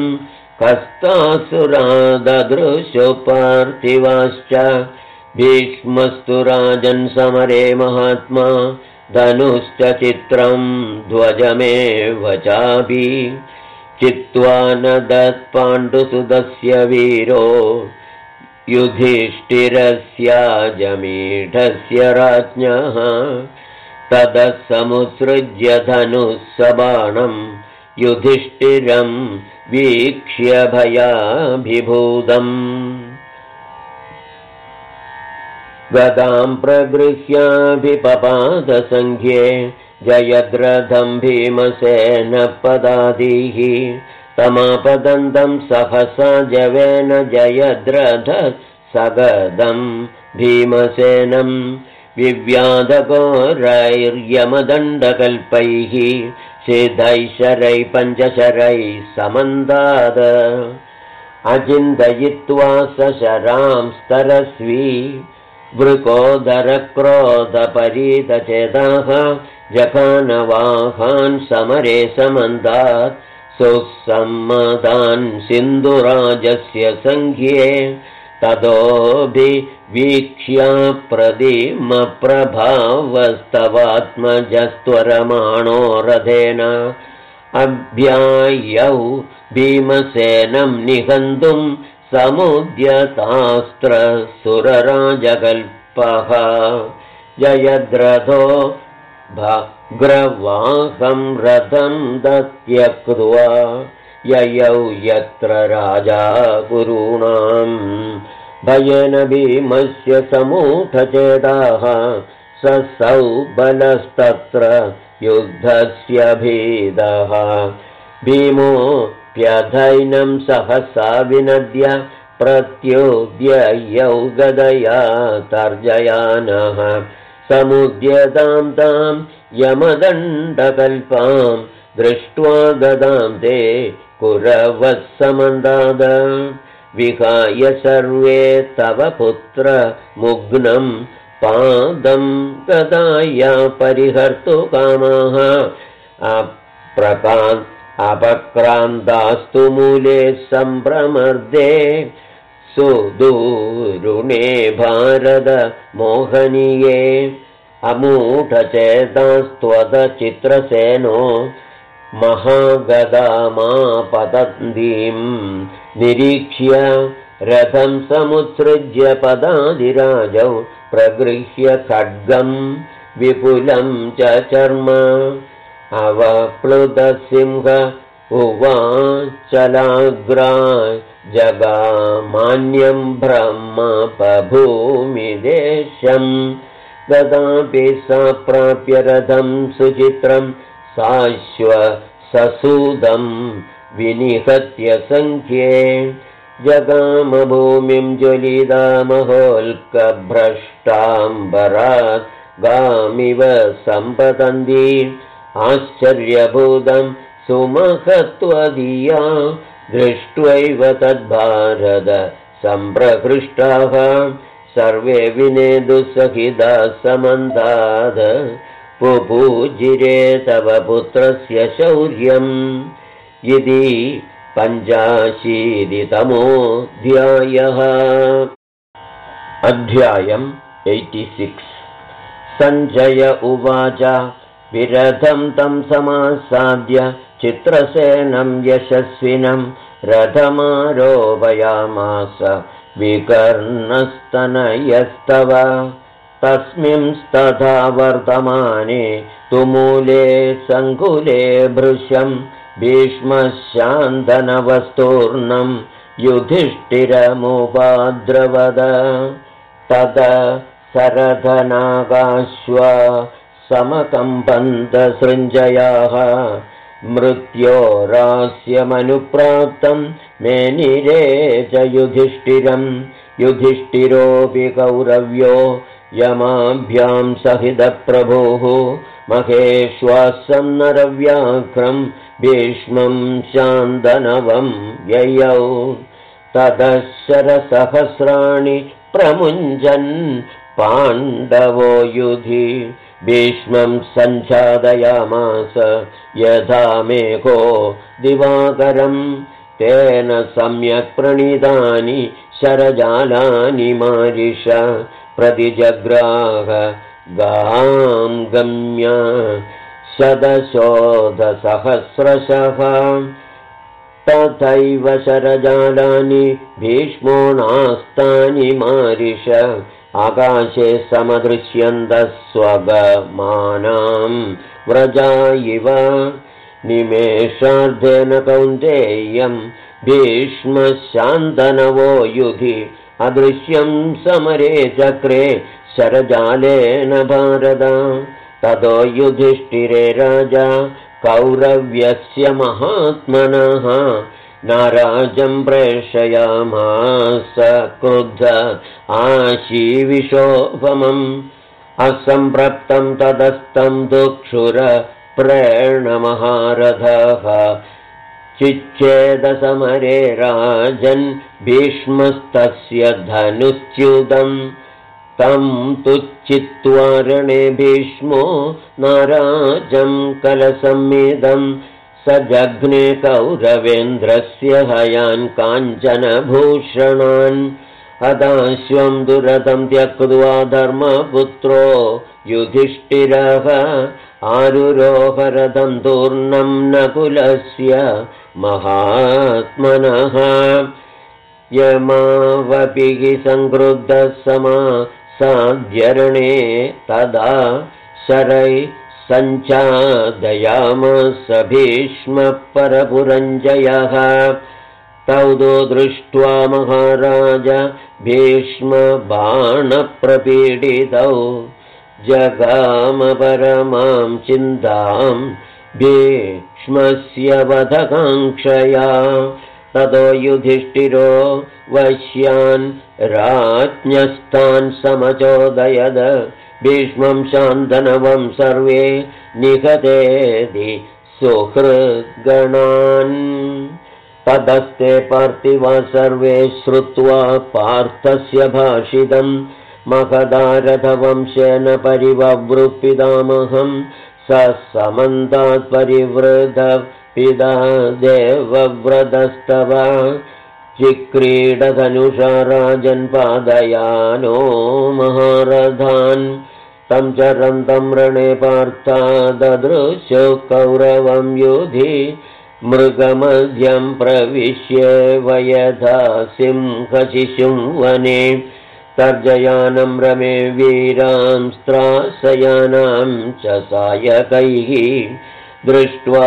हस्तासुराददृशो पार्थिवाश्च भीष्मस्तु राजन् समरे महात्मा धनुश्च चित्रं ध्वजमेव चापि चित्वा न दत्पाण्डुसुतस्य वीरो युधिष्ठिरस्याजमीढस्य राज्ञः ततः समुत्सृज्य धनुः सबाणं युधिष्ठिरं वीक्ष्य भयाभिभूतम् गदां प्रगृह्याभिपपादसङ्ख्ये जयद्रथं भीमसेनपदादिः तमापदन्तं सहसा जवेन जयद्रथ सगदं भीमसेनं विव्याधघोरैर्यमदण्डकल्पैः सिद्धैशरैः पञ्चशरैः समन्दाद अचिन्तयित्वा सशरांस्तरस्वी वृकोदरक्रोधपरीतचेताः जघानवाहान् समरे समन्दात् सुसम्मतान् सिन्धुराजस्य सङ्ख्ये ततोऽभिवीक्ष्य प्रदिमप्रभावस्तवात्मजस्त्वरमाणो रथेन अभ्यायौ भीमसेनं निहन्तुं समुद्यतास्त्रसुरराजकल्पः जयद्रथो भग्रवाहं रथं दत्यक्त्वा ययौ यत्र राजा गुरूणां भयेन भीमस्य समूढचेताः ससौ बलस्तत्र युद्धस्य भीदः भीमोऽप्यधैनं सहसा विनद्य प्रत्युद्ययौ गदया तर्जयानः समुद्यतां तां यमदण्डकल्पां दृष्ट्वा गदां ते कुरवः समन्दाद विहाय सर्वे तव पुत्र मुग्नं पादं गदाया परिहर्तुकामाः अपक्रान्तास्तु मूले सम्भ्रमर्दे सुदूरुणे भारत मोहनीये अमूढचेतास्त्वदचित्रसेनो महागदामापतन्तीं निरीक्ष्य रथं समुत्सृज्य पदादिराजौ प्रगृह्य खड्गं विपुलं च चर्म अवप्लुतसिंह उवाचलाग्रा जगामान्यं ब्रह्मपभूमिदेशं तदापि सा प्राप्य रथं सुचित्रं साश्वससूदं विनिहत्य सङ्ख्ये जगामभूमिं ज्वलितामहोल्कभ्रष्टाम्बरात् गामिव सम्पतन्ती आश्चर्यभूतं सुमहत्वधिया दृष्ट्वैव तद्भारत सम्प्रहृष्टाः सर्वे विनेदुसहिता समन्ताद पुपूजिरे तव पुत्रस्य शौर्यम् इति 85तमोऽध्यायः। अध्यायम् 86। सञ्जय उवाच विरथं तं समासाद्य चित्रसेनं यशस्विनं रथमारोपयामास विकर्णस्तनयस्तव तस्मिंस्तथा वर्तमाने तुमूले सङ्कुले भृशं भीष्मशान्तनवस्तूर्णं युधिष्ठिरमुपाद्रवद तद सरथनागाश्वा समकम्पन्तसृञ्जयाः मृत्योरास्यमनुप्राप्तं मेनिरे च युधिष्ठिरं युधिष्ठिरोऽपि कौरव्यो यमाभ्यां सहितप्रभुः महेश्वासं नरव्याघ्रं भीष्मं शान्तनवं ययौ ततः शरसहस्राणि प्रमुञ्चन् पाण्डवो युधि भीष्मं सञ्चादयामास यथा मेघो दिवाकरं तेन सम्यक् प्रणीतानि शरजालानि मारिष प्रतिजग्राह गां गम्य शतशोधसहस्रशः तथैव शरजालानि भीष्मो नास्तानि मारिष आकाशे समदृश्यन्तः स्वगमानां व्रजा इव निमेषार्धेन कौन्तेयं भीष्मशान्तनवो युधि अदृश्यं समरे चक्रे शरजालेन भारत ततो युधिष्ठिरे राजा कौरव्यस्य महात्मनः नाराजं प्रेषयामास क्रुद्ध आशीविशोपमम् असम्प्रप्तं तदस्तं दुक्षुर प्रेरणमहारथः चिच्छेदसमरे राजन् भीष्मस्तस्य धनुश्च्युतम् तं तुच्छित्वा रणे भीष्मो नाराजं कलसंमिदं स जघ्ने कौरवेन्द्रस्य हयान् काञ्चनभूषणान् अदाश्वं दुरतं त्यक्त्वा धर्मपुत्रो युधिष्ठिरः आरुरोहरथं तूर्णं नकुलस्य महात्मनः यमावपिः संक्रुद्धः समासाद्यरणे तदा शरै सञ्चादयामास भीष्मः परपुरञ्जयः तौ दृष्ट्वा महाराज भीष्म बाणप्रपीडितौ जगाम परमां चिन्तां भीष्मस्य वधकाङ्क्षया ततो युधिष्ठिरो वश्यान् राज्ञस्तान् समचोदयद भीष्मं शान्तनवं सर्वे निहतेति सुहृद्गणान् तदस्ते पार्थिवा सर्वे श्रुत्वा पार्थस्य भाषितं महदारथवंशेन परिववृत्पितामहं स समन्तात् परिवृतपिता देवव्रतस्तव चिक्रीडधनुषा राजन्पादयानो महारथान् तं चरन्तं रणे पार्था ददृशु कौरवं युधि मृगमध्यं प्रविश्य वयधा सिंहशिशुं वने तर्जयानं रमे वीरांस्त्रासयानां च सायकैः दृष्ट्वा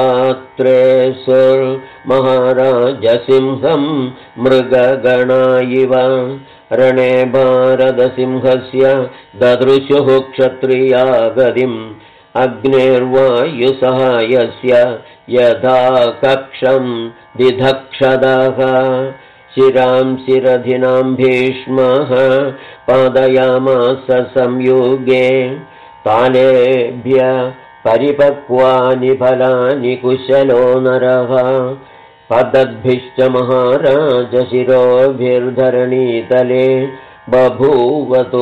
त्रयसुर्महाराजसिंहं मृगगणा इव रणे भारतसिंहस्य ददृशुः क्षत्रिया गतिम् अग्निर्वायुसहायस्य यथा कक्षं दिधक्षदः शिरां शिरधिनां भीष्मः पादयामास संयुगे कालेभ्य परिपक्वानि फलानि कुशलो नरः पदद्भिश्च महाराज शिरोभिर्धरणीतले बभूवतु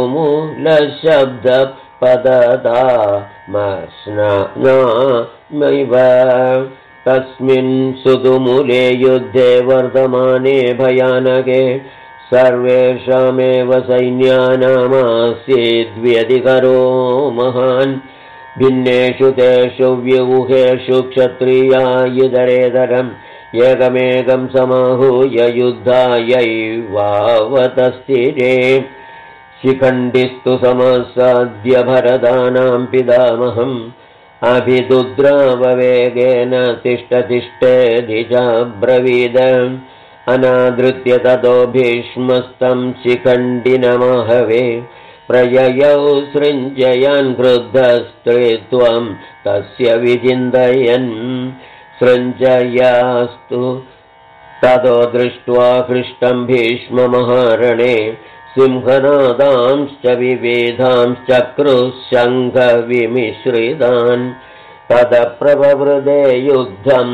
मूलशब्दपददामस्नामैव तस्मिन् सुतुमूले युद्धे वर्धमाने भयानके सर्वेषामेव सैन्यानामासीद्व्यधिकरो महान् भिन्नेषु तेषु व्यूहेषु क्षत्रियायुधरेतरम् एकमेकं समाहूय युद्धायैवावतस्थिरे शिखण्डिस्तु समसाद्य भरतानां पितामहम् अभिदुद्राववेगेन तिष्ठतिष्ठेति चाब्रवीद अनादृत्य ततो भीष्मस्तं शिखण्डिनमहवे प्रययौ सृञ्जयन् क्रुद्धस्त्रीत्वं तस्य विचिन्तयन् सृञ्जयास्तु ततो दृष्ट्वा हृष्टं भीष्ममहारणे सिंहनादांश्च विविधांश्चक्रुशङ्खविमिश्रितान् तदप्रववृदे युद्धं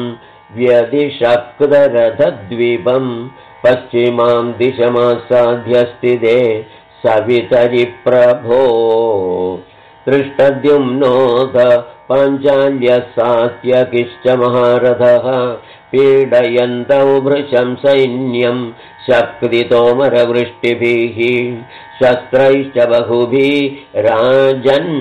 व्यदिशक्तरथद्वीपं पश्चिमां दिशमासाद्य स्थिते सवितरि प्रभो दृष्टद्युम्नोऽथ पाञ्चाल्यसात्यकिश्च महारथः पीडयन्तौ भृशं सैन्यं शक्तितोमरवृष्टिभिः शस्त्रैश्च बहुभिः राजन्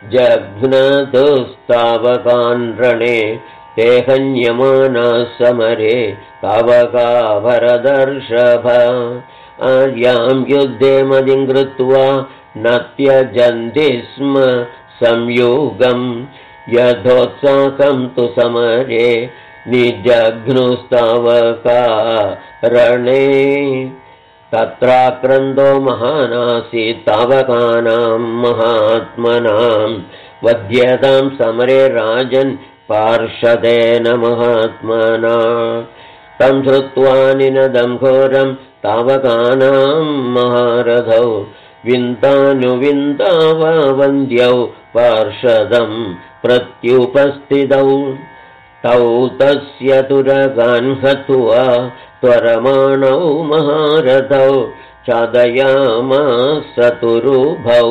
जघ्नतुस्तावकान् रणे ते हन्यमानाः समरे तावका भरतर्षभ आर्यां युद्धे मदिं कृत्वा न त्यजन्ति स्म संयोगं यथोत्साहं तु समरे निजघ्नुस्तावका रणे तत्राक्रन्दो महानासीत् तावकानां महात्मनां वध्यतां समरे राजन् पार्षदेन महात्मना तं श्रुत्वा निनदं घोरं तावकानां महारथौ विन्तानुविन्ताववन्द्यौ पार्षदं प्रत्युपस्थितौ तौ तस्य तुरगान् हत्वा त्वरमाणौ महारथौ चादयामास तुरुभौ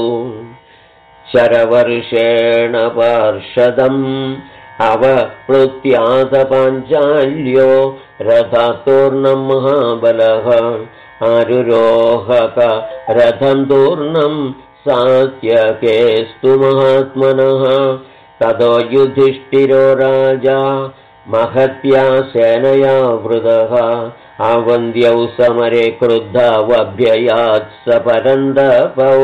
शरवर्षेण पार्षदम् अवप्लुत्यास पाञ्चाल्यो रथातूर्णं महाबलः आरुरोहक रथं तूर्णं सात्यकेस्तु महात्मनः ततो युधिष्ठिरो राजा महत्या सेनया वृतः आवन्द्यौ समरे क्रुद्धवभ्ययात् स परन्दपौ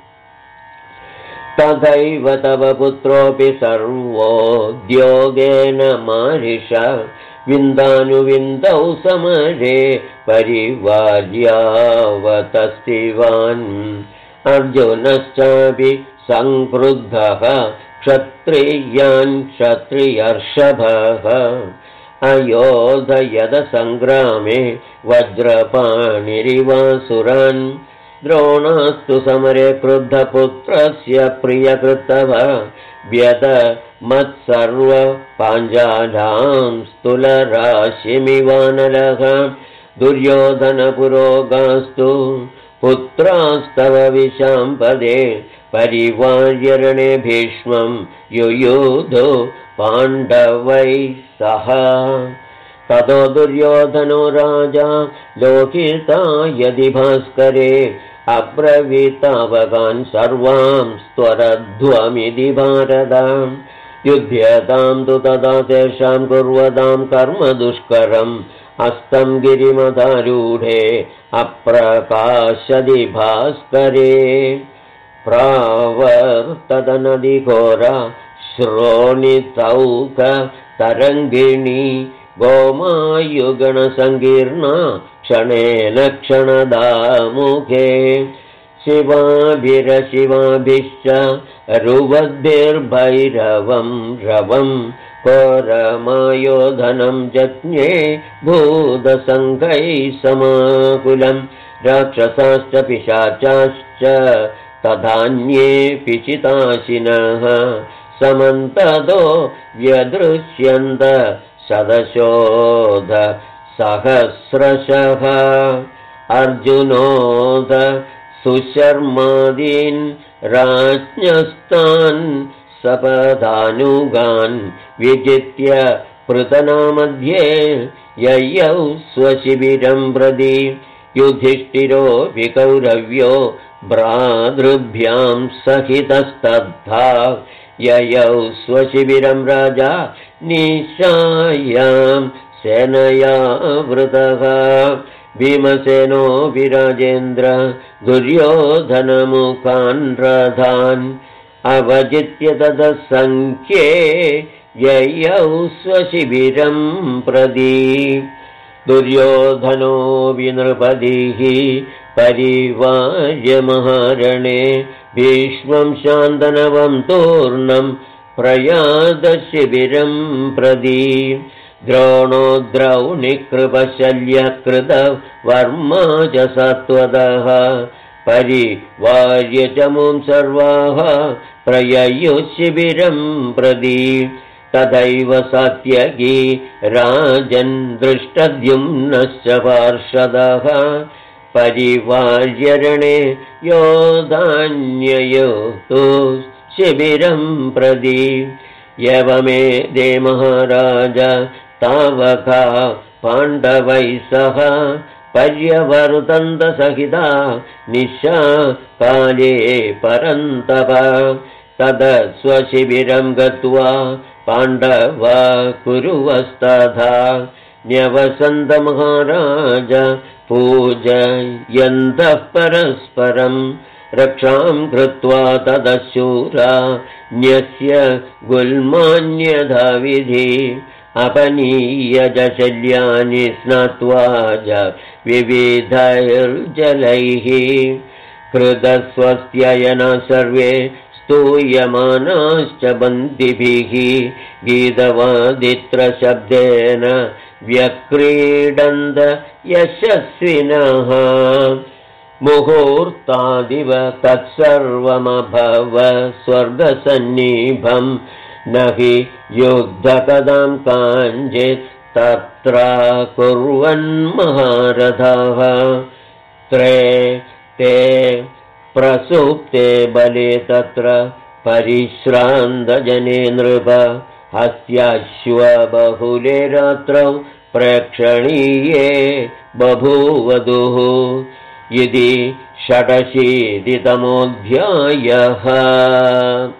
तथैव तव पुत्रोऽपि सर्वोद्योगेन मारिष विन्दानुविन्दौ समरे परिवार्यावतस्तिवान् अर्जुनश्चापि संक्रुद्धः क्षत्रियान् क्षत्रियर्षभः अयोधयद सङ्ग्रामे वज्रपाणिरिवासुरान् द्रोणास्तु समरे क्रुद्धपुत्रस्य प्रियकृतः व्यदमत्सर्वपाञ्जालां स्तुलराशिमिवानलः दुर्योधनपुरोगास्तु पुत्रास्तव विशाम्पदे परिवार्यरणे भीष्मं युयुधो पाण्डवैः सह ततो दुर्योधनो राजा लोकिता यदि भास्करे अब्रवीतावकान् सर्वां स्त्वरध्वमिति भारत युध्यतां तु तदा तेषां कुर्वतां कर्म दुष्करम् हस्तं गिरिमधारूढे अप्रकाशदि भास्करे प्रावर्तदनदिघोरा श्रोणितौक तरङ्गिणी गोमायुगणसङ्कीर्णा क्षणेन क्षणदामुखे शिवाभिरशिवाभिश्च रुवद्भिर्भैरवं रवं कोरमायोधनं जज्ञे भूतसङ्घैः समाकुलं राक्षसाश्च पिशाचाश्च तथान्येऽपि चिताशिनः समन्ततो व्यदृश्यन्त शतशोध सहस्रशः अर्जुनोद सुशर्मादीन् राज्ञस्तान् सपदानुगान् विजित्य पृतनामध्ये ययौ स्वशिबिरं प्रति युधिष्ठिरो विकौरव्यो भ्रातृभ्यां सहितस्तथा ययौ स्वशिबिरं राजा निशायां सेनया वृतः भीमसेनो विराजेन्द्र दुर्योधनमुखान् रथान् अवजित्य ततः सङ्ख्ये ययौ स्वशिबिरं प्रति दुर्योधनो विनृपतिः परिवार्यमहारणे भीष्मं शान्तनवं तूर्णं प्रयादशिबिरं प्रति द्रोणो द्रौणिकृपशल्यकृतवर्मा च सत्वतः परिवार्य चमुं सर्वाः प्रययुशिबिरं प्रति तथैव सात्यकी राजन् दृष्टद्युम्नश्च पार्षदः परिवार्यरणे योधान्ययोतु शिबिरं प्रति यवमेदे महाराज तावका पाण्डवैः सह पर्यवर्तन्तसहिता निशा काले परन्तप तद स्वशिबिरं गत्वा पाण्डवा कुरुवस्तथा न्यवसन्त महाराज पूजयन्तः परस्परं रक्षां कृत्वा तदशूरा न्यस्य गुल्मान्यधाविधि अपनीय च शल्यानि स्नात्वा च विविधैर्जलैः कृतस्वस्त्ययना सर्वे स्तूयमानाश्च बन्दिभिः गीतवादित्रशब्देन व्यक्रीडन्त यशस्विनः मुहूर्तादिव तत्सर्वमभव स्वर्गसन्निभं न हि युद्धकदां काञ्चित् तत्र कुर्वन् महारथः ते प्रसुप्ते बले तत्र परिश्रान्तजने नृप हस्याश्वबहुले रात्रौ प्रेक्षणीये बभूवधुः इति 86तमोऽध्यायः।